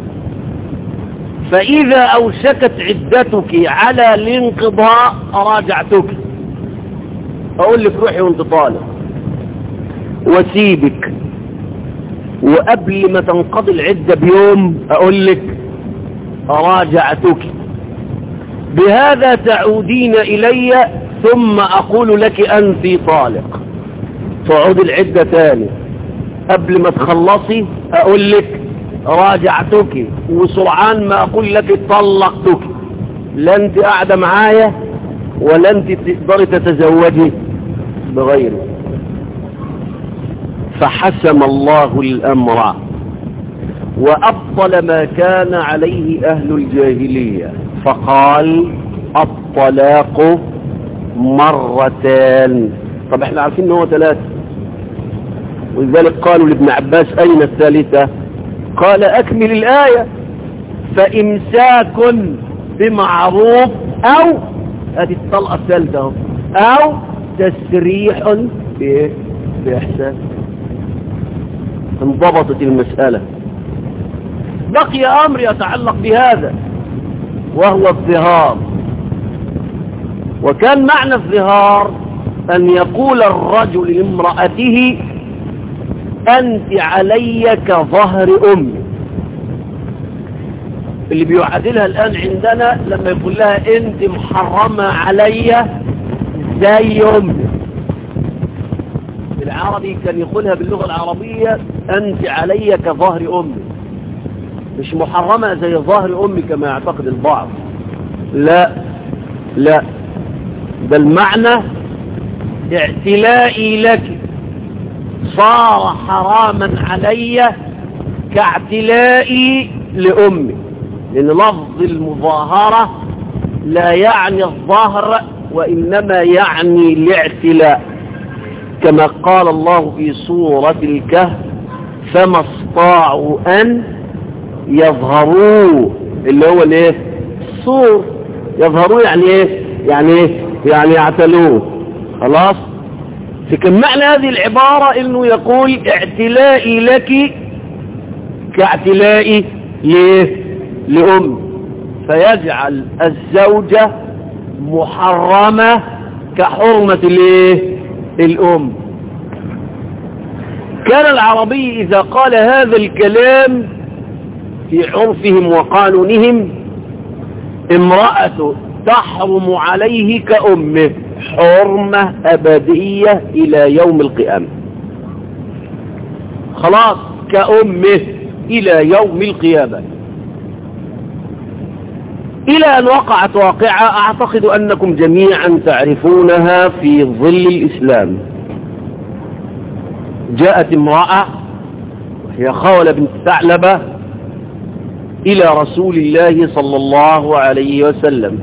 فإذا أوشكت عدتك على الانقضاء راجعتك، أقول لك روحي وانت طالق وسيبك، وقبل ما تنقضي العدة بيوم أقول لك راجعتك، بهذا تعودين إلي ثم أقول لك أنت طالق. تعود العدة تاني قبل ما تخلصي أقول لك راجعتك، وسرعان ما أقول لك طلقتك. لا أنت قاعدة معايا ولا أنت تقدري تتزوجي بغيره. فحسم الله الأمر وأبطل ما كان عليه أهل الجاهلية، فقال الطلاق مرتان. طب احنا عارفين ان هو ثلاثة، ولذلك قالوا لابن عباس أين الثالثة؟ قال أكمل الآية، فإمساك بمعروف أو هذه الطلقة الثالثة أو تسريح بإحسان. انضبطت المسألة. بقي أمر يتعلق بهذا وهو الظهار. وكان معنى الظهار أن يقول الرجل لامرأته أنت علي كظهر أمي. اللي بيعادلها الآن عندنا لما يقول لها أنت محرمة علي زي أمي. العربي كان يقولها باللغة العربية أنت علي كظهر أمي، مش محرمة زي ظهر أمي كما يعتقد البعض. لا لا، ده المعنى اعتلائي لك صار حراما علي كاعتلائي لأمي، لأن لفظ المظاهرة لا يعني الظهر وإنما يعني الاعتلاء، كما قال الله في سورة الكهف فما استطاعوا أن يظهروا، اللي هو الايه؟ السور. يظهروا يعني ايه؟ يعني ايه؟ يعني يعتلوه. خلاص. فكان معنى هذه العبارة انه يقول اعتلائي لك كاعتلائي ليه؟ لأم، فيجعل الزوجة محرمة كحرمة الايه؟ الأم. كان العربي إذا قال هذا الكلام في عرفهم وقانونهم امرأة تحرم عليه كأمه حرمة أبدية إلى يوم القيامة. خلاص كأمه إلى يوم القيامة، إلى أن وقعت واقعة أعتقد أنكم جميعا تعرفونها في ظل الإسلام. جاءت امرأة وهي خولة بنت ثعلبة إلى رسول الله صلى الله عليه وسلم،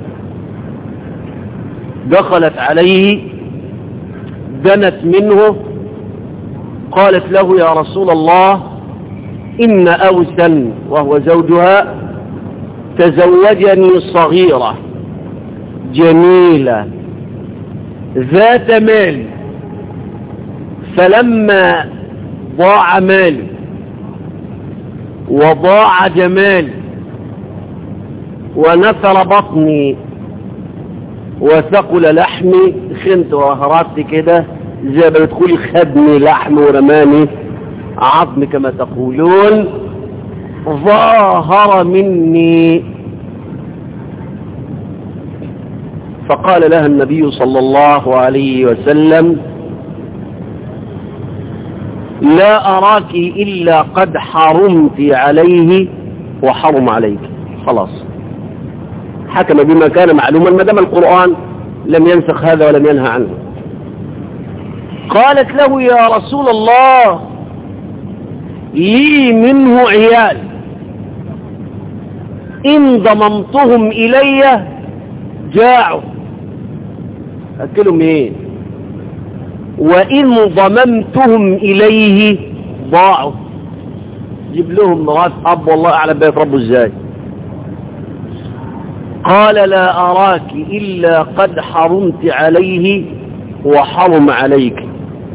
دخلت عليه دنت منه، قالت له يا رسول الله إن أوسا وهو زوجها تزوجني صغيرة جميلة ذات مال، فلما ضاع مالي وضاع جمالي ونثر بطني وثقل لحمي، خنت وهربت كده زي ما بتقولي خدني لحم ورماني عظم كما تقولون، ظاهر مني. فقال لها النبي صلى الله عليه وسلم لا أراك إلا قد حرمت عليه وحرم عليك. خلاص حكم بما كان معلوما ما دام القرآن لم ينسخ هذا ولم ينهى عنه. قالت له يا رسول الله لي منه عيال إن ضممتهم إلي جاعوا، أكلهم إيه؟ وإن ضممتهم إليه ضاعوا، جيب لهم مرات أب والله أعلم بيت ربه إزاي. قال لا أراك إلا قد حرمت عليه وحرم عليك.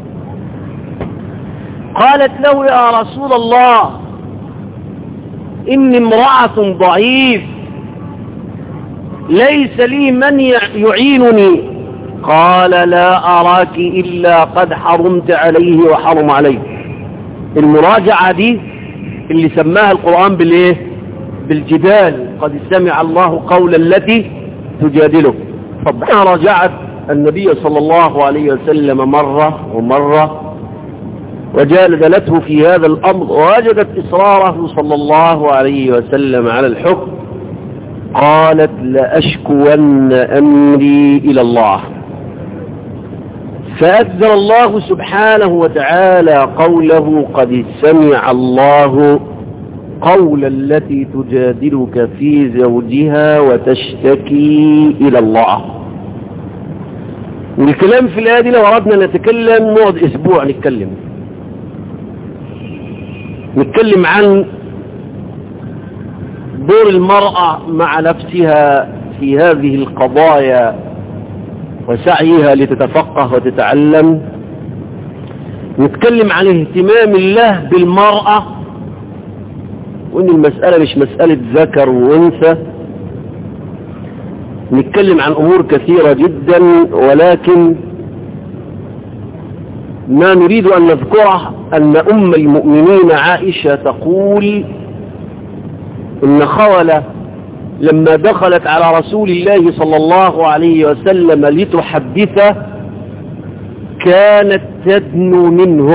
قالت له يا رسول الله إني امرأة ضعيف ليس لي من يعينني. قال لا أراك إلا قد حرمت عليه وحرم عليك. المراجعة دي اللي سماها القرآن بالإيه؟ بالجدال. قد سمع الله قول التي تجادله. فرجعت النبي صلى الله عليه وسلم مرة ومرة وجادلته في هذا الأمر، ووجدت إصراره صلى الله عليه وسلم على الحكم. قالت لأشكون أمري إلى الله. فأنزل الله سبحانه وتعالى قوله قد سمع الله قول التي تجادلك في زوجها وتشتكي إلى الله. والكلام في الآية دي لو أردنا نتكلم نقعد أسبوع نتكلم نتكلم عن دور المرأة مع نفسها في هذه القضايا وسعيها لتتفقه وتتعلم. نتكلم عن اهتمام الله بالمرأة وإن المسألة مش مسألة ذكر وأنثى. نتكلم عن أمور كثيرة جدا، ولكن ما نريد أن نذكره أن أم المؤمنين عائشة تقول إن خولة لما دخلت على رسول الله صلى الله عليه وسلم لتحدثه كانت تدنو منه،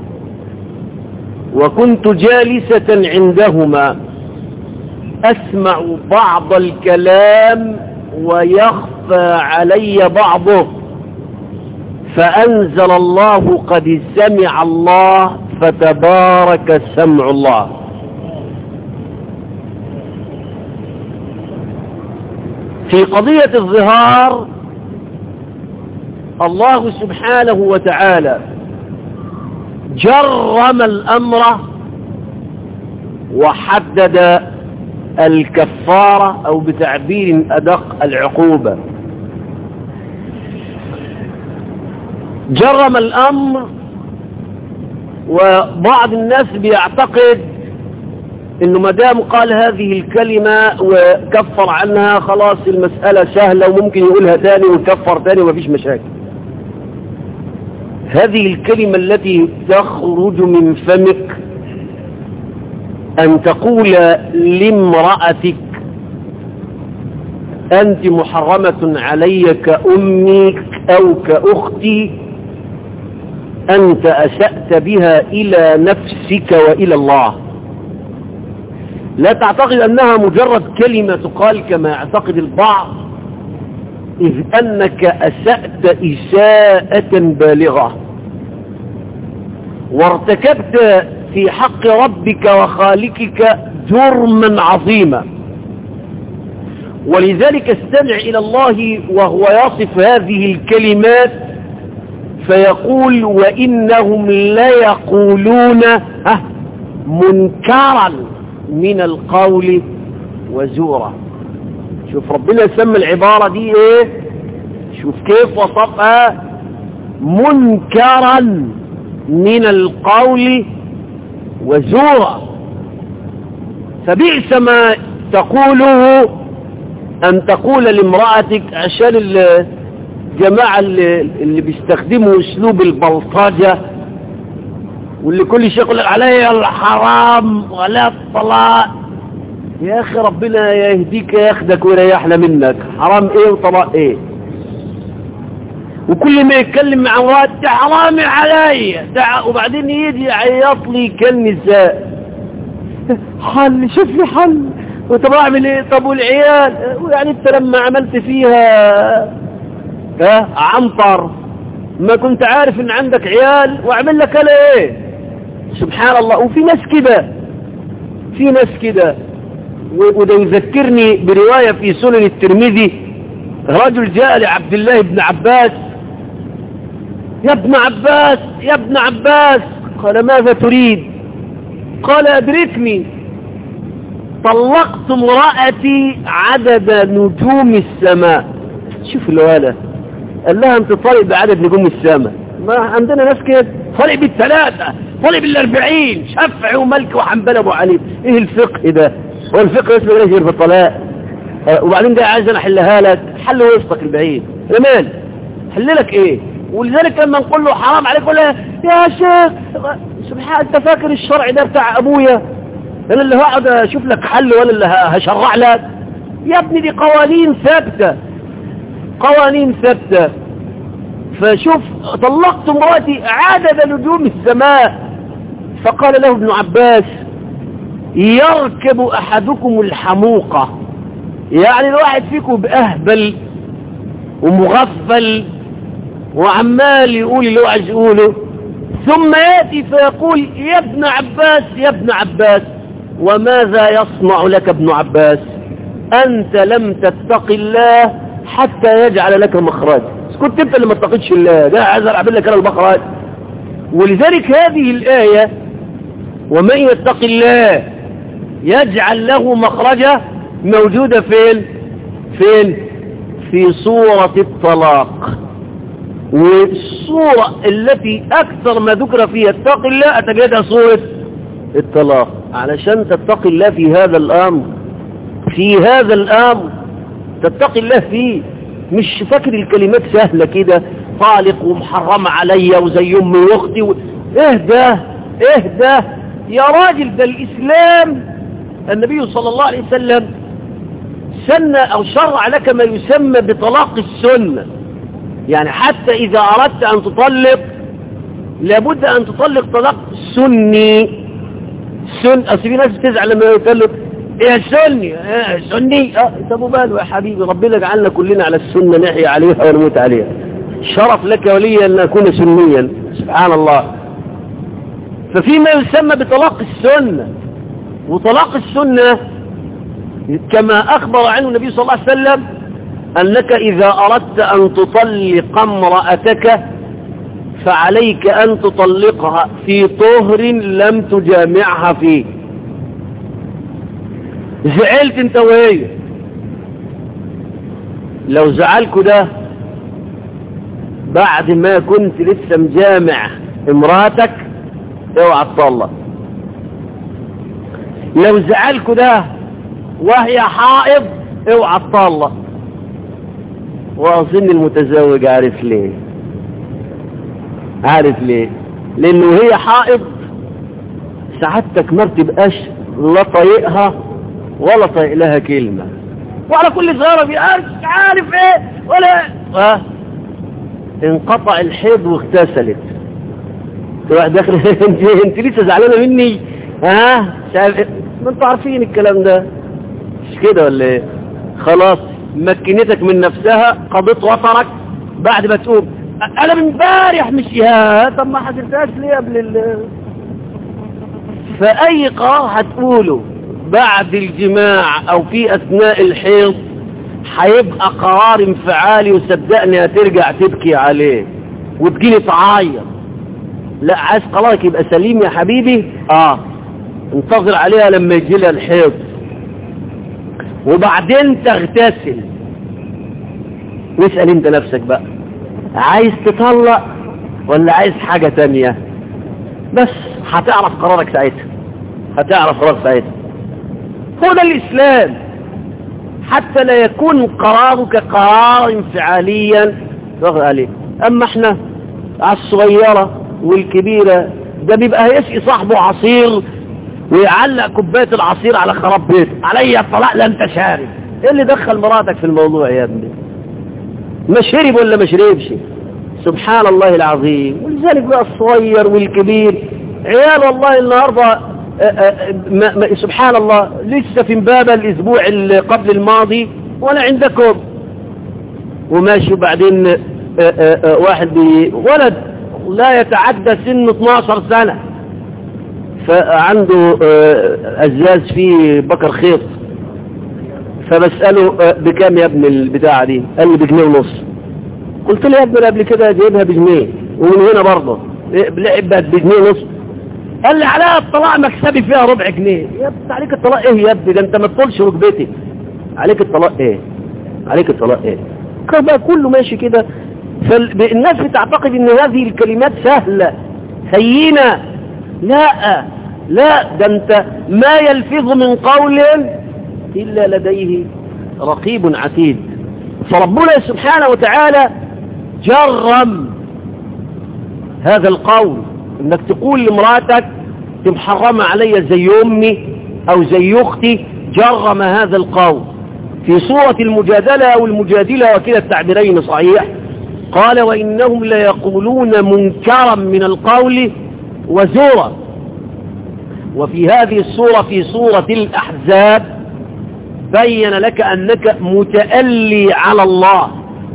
وكنت جالسة عندهما أسمع بعض الكلام ويخفى علي بعضه، فأنزل الله قد سمع الله فتبارك سمع الله. في قضية الظهار الله سبحانه وتعالى جرم الأمر وحدد الكفارة أو بتعبير أدق العقوبة. جرم الأمر، وبعض الناس بيعتقد انه ما دام قال هذه الكلمة وكفر عنها خلاص المسألة سهلة وممكن يقولها تاني ويكفر تاني ومفيش مشاكل. هذه الكلمة التي تخرج من فمك أن تقول لامرأتك أنت محرمة علي كأمي أو كأختي، أنت أسأت بها إلى نفسك وإلى الله. لا تعتقد أنها مجرد كلمة تقال كما يعتقد البعض، إذ أنك أسأت إساءة بالغة وارتكبت في حق ربك وخالقك جرما عظيما. ولذلك استمع إلى الله وهو يصف هذه الكلمات فيقول: وإنهم ليقولون منكرا من القول وزورا. شوف ربنا سمى العبارة دي ايه، شوف كيف وصفها: منكرا من القول وزورا. فبئس ما تقوله أن تقول لامرأتك، عشان الجماعة اللي, اللي بيستخدموا أسلوب البلطجة واللي كل شيء يقول عليها الحرام ولا الطلاق. يا أخي ربنا يهديك ياخدك ويريحنا منك. حرام إيه وطلاق إيه؟ وكل ما يتكلم مع مرات حرامي علي، وبعدين يجي يعيط لي كالنساء: حل، شوف لي حل. وطب اعمل ايه؟ طب والعيال؟ يعني انت لما عملت فيها ها عنطر ما كنت عارف ان عندك عيال واعمل لك انا ايه؟ سبحان الله. وفي ناس كده، في ناس كده. وده يذكرني برواية في سنن الترمذي: رجل جاء لعبد الله بن عباس: يا ابن عباس يا ابن عباس. قال: ماذا تريد؟ قال: أدركني، طلقت امرأتي عدد نجوم السماء. شوف الوالة، قال لها: انت طالق بعدد نجوم السماء؟ ما عندنا ناس كده، طالق بالثلاثة، طالق بالاربعين، شفعي وملك وحنبل ابو علي. ايه الفقه ده؟ هو الفقه اسمه ايه غير بالطلاق؟ أه وبعدين ده عايز انا احلها لك، حل وسطك البعيد امان، حل لك ايه؟ ولذلك لما نقول له حرام عليك ولا يا شيخ سبحان، انت فاكر الشرع ده بتاع ابويا انا اللي هقعد اشوف لك حل ولا اللي هشرع لك؟ يا ابني دي قوانين ثابته، قوانين ثابته. فشوف: طلقت امرأتي عدد نجوم السماء. فقال له ابن عباس: يركب احدكم الحموقة، يعني الواحد فيكم بأهبل ومغفل وعمال يقول اللي هو عايز يقوله، ثم يأتي فيقول: يا ابن عباس يا ابن عباس. وماذا يصنع لك ابن عباس؟ أنت لم تتق الله حتى يجعل لك مخرج. كنت انت اللي ما اتقيتش الله، ده عايز اعمل لك انا المخرج. ولذلك هذه الآية: ومن يتق الله يجعل له مخرجا، موجودة فين؟ فين؟ في سورة الطلاق. والسورة التي أكثر ما ذكر فيها اتق الله أتجدها سورة الطلاق، علشان تتقي الله في هذا الأمر، في هذا الأمر تتقي الله فيه. مش فاكر الكلمات سهلة كده، طالق ومحرم عليا وزي أمي واختي و... اهدى اهدى يا راجل. ده الإسلام النبي صلى الله عليه وسلم سن أو شرع لك ما يسمى بطلاق السنة. يعني حتى إذا أردت أن تطلق لابد أن تطلق طلاق سني. سن أصل في ناس بتزعل لما يطلق: إيه سني؟ إيه سني؟ أه طب وماله يا حبيبي، ربنا جعلنا كلنا على السنة نحيا عليها ونموت عليها. شرف لك ولي أن أكون سنيا، سبحان الله. ففيما يسمى بطلاق السنة، وطلاق السنة كما أخبر عنه النبي صلى الله عليه وسلم أنك إذا أردت أن تطلق امرأتك فعليك أن تطلقها في طهر لم تجامعها فيه. زعلت انت وهي، لو زعلكوا ده بعد ما كنت لسه مجامع امرأتك اوعى تطلق. لو زعلكوا ده وهي حائض اوعى تطلق. واظن المتزوج عارف ليه، عارف ليه؟ لانه هي حائض سعادتك ما بتبقاش لا طايقها ولا طايق لها كلمة. وعلى كل صغيرة مش عارف ايه ولا اه انقطع الحيض واغتسلت. واحد داخل انت انت لسه زعلانه مني؟ ها اه؟ شايف ايه؟ ما انتوا عارفين الكلام ده مش كده ولا ايه؟ خلاص مكنتك من نفسها، قضيت وطرك بعد ما تقوم انا من امبارح مش يا طب ما حسبتهاش ليه قبل ال فاي قرار هتقوله بعد الجماع او في اثناء الحيض هيبقى قرار انفعالي، وصدقني هترجع تبكي عليه وتجيلي تعيط. لا عايز قرارك يبقى سليم يا حبيبي، اه انتظر عليها لما يجي لها الحيض وبعدين تغتسل. واسأل انت نفسك بقى، عايز تطلق ولا عايز حاجة تانية؟ بس هتعرف قرارك ساعتها، هتعرف قرارك ساعتها. هو ده الإسلام، حتى لا يكون قرارك قرار انفعاليا تغير عليه. أما احنا على الصغيرة والكبيرة ده بيبقى يسقي صاحبه عصير ويعلق كوباية العصير على خراب بيته، عليا الطلاق لا انت شارب. ايه اللي دخل مراتك في الموضوع يا ابني؟ ما شرب ولا ما شربش؟ سبحان الله العظيم. ولذلك بقى الصغير والكبير عيال والله النهارده ما ما سبحان الله لسه في امبابة الاسبوع اللي قبل الماضي ولا عندكم وماشي، وبعدين واحد ولد لا يتعدى سن اثناشر سنة فعنده ازاز فيه بكر خيط، فبسأله بكام يا ابن البتاعة دي؟ قال لي بجنيه ونص. قلت له يا ابني قبل كده جايبها بجنيه ومن هنا برضه لعبت بجنيه ونص. قال لي عليها الطلاق مكسبي فيها ربع جنيه. يا ابني عليك الطلاق ايه يا ابني؟ ده انت ما تطولش ركبتي. عليك الطلاق ايه؟ عليك الطلاق ايه؟ كده كله ماشي كده. فالناس بتعتقد ان هذه الكلمات سهلة هينة. لا لا، ده انت ما يلفظ من قول إلا لديه رقيب عتيد. فربنا سبحانه وتعالى جرم هذا القول، انك تقول لمراتك تمحرم علي زي امي او زي اختي، جرم هذا القول في سورة المجادلة او المجادلة وكلا التعبيرين صحيح. قال وإنهم ليقولون منكرا من القول وزورا. وفي هذه السورة في سورة الأحزاب بين لك أنك متألي على الله،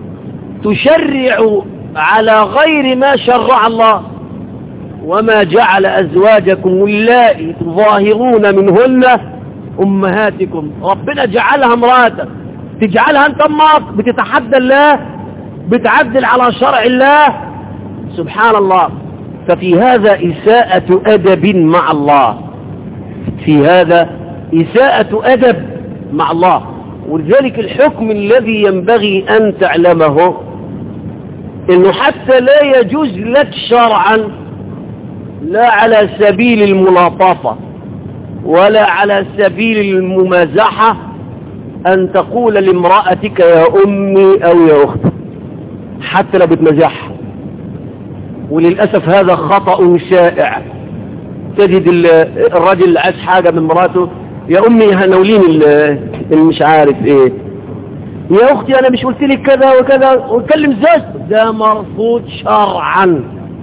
تشرع على غير ما شرع الله. وما جعل أزواجكم اللائي تظاهرون منهن أمهاتكم، ربنا جعلها امرأتك، تجعلها أنت أمك بتتحدى الله، بتعدل على شرع الله. سبحان الله. ففي هذا إساءة أدب مع الله، في هذا إساءة أدب مع الله. ولذلك الحكم الذي ينبغي أن تعلمه إنه حتى لا يجوز لك شرعا، لا على سبيل الملاطفة ولا على سبيل الممازحة، أن تقول لامرأتك يا أمي أو يا أختي حتى لو بتمزحها. وللأسف هذا خطأ شائع. تجد الرجل اللي عايز حاجة من مراته يا أمي هنولين المش عارف إيه، يا أختي أنا مش قلت لك كذا وكذا، وتكلم زوجته. ده مرفوض شرعا.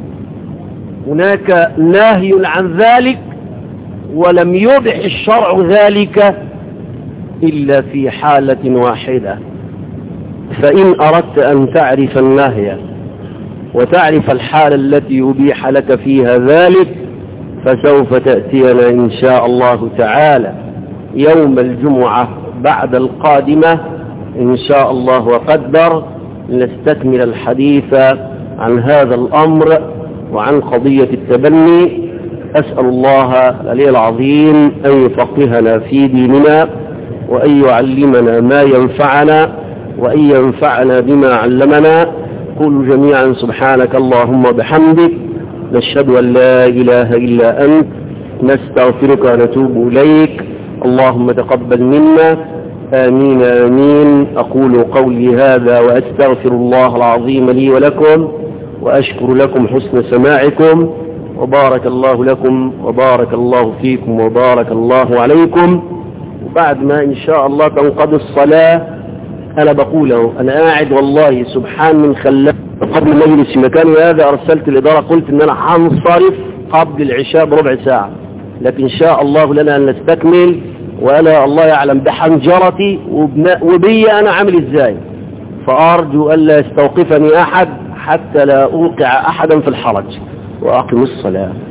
هناك نهي عن ذلك، ولم يبح الشرع ذلك إلا في حالة واحدة. فإن أردت أن تعرف النهي وتعرف الحالة التي يبيح لك فيها ذلك فسوف تأتينا إن شاء الله تعالى يوم الجمعة بعد القادمة إن شاء الله وقدر، نستكمل الحديث عن هذا الأمر وعن قضية التبني. أسأل الله العلي العظيم أن يفقهنا في ديننا وأن يعلمنا ما ينفعنا وأن ينفعنا بما علمنا. قولوا جميعا سبحانك اللهم بحمدك، نشهد أن لا إله إلا أنت، نستغفرك ونتوب إليك. اللهم تقبل منا، آمين آمين. أقول قولي هذا وأستغفر الله العظيم لي ولكم، وأشكر لكم حسن سماعكم، وبارك الله لكم وبارك الله فيكم وبارك الله عليكم. بعد ما إن شاء الله تنقضي الصلاة أنا بقوله، أنا قاعد والله سبحان من خلاه قبل مجلس مكاني هذا أرسلت الإدارة قلت إن أنا هنصرف قبل العشاء بربع ساعة، لكن إن شاء الله لنا أن نستكمل، وأنا الله يعلم بحنجرتي وبي أنا عامل إزاي، فأرجو ألا يستوقفني أحد حتى لا أوقع أحدا في الحرج، وأقم الصلاة.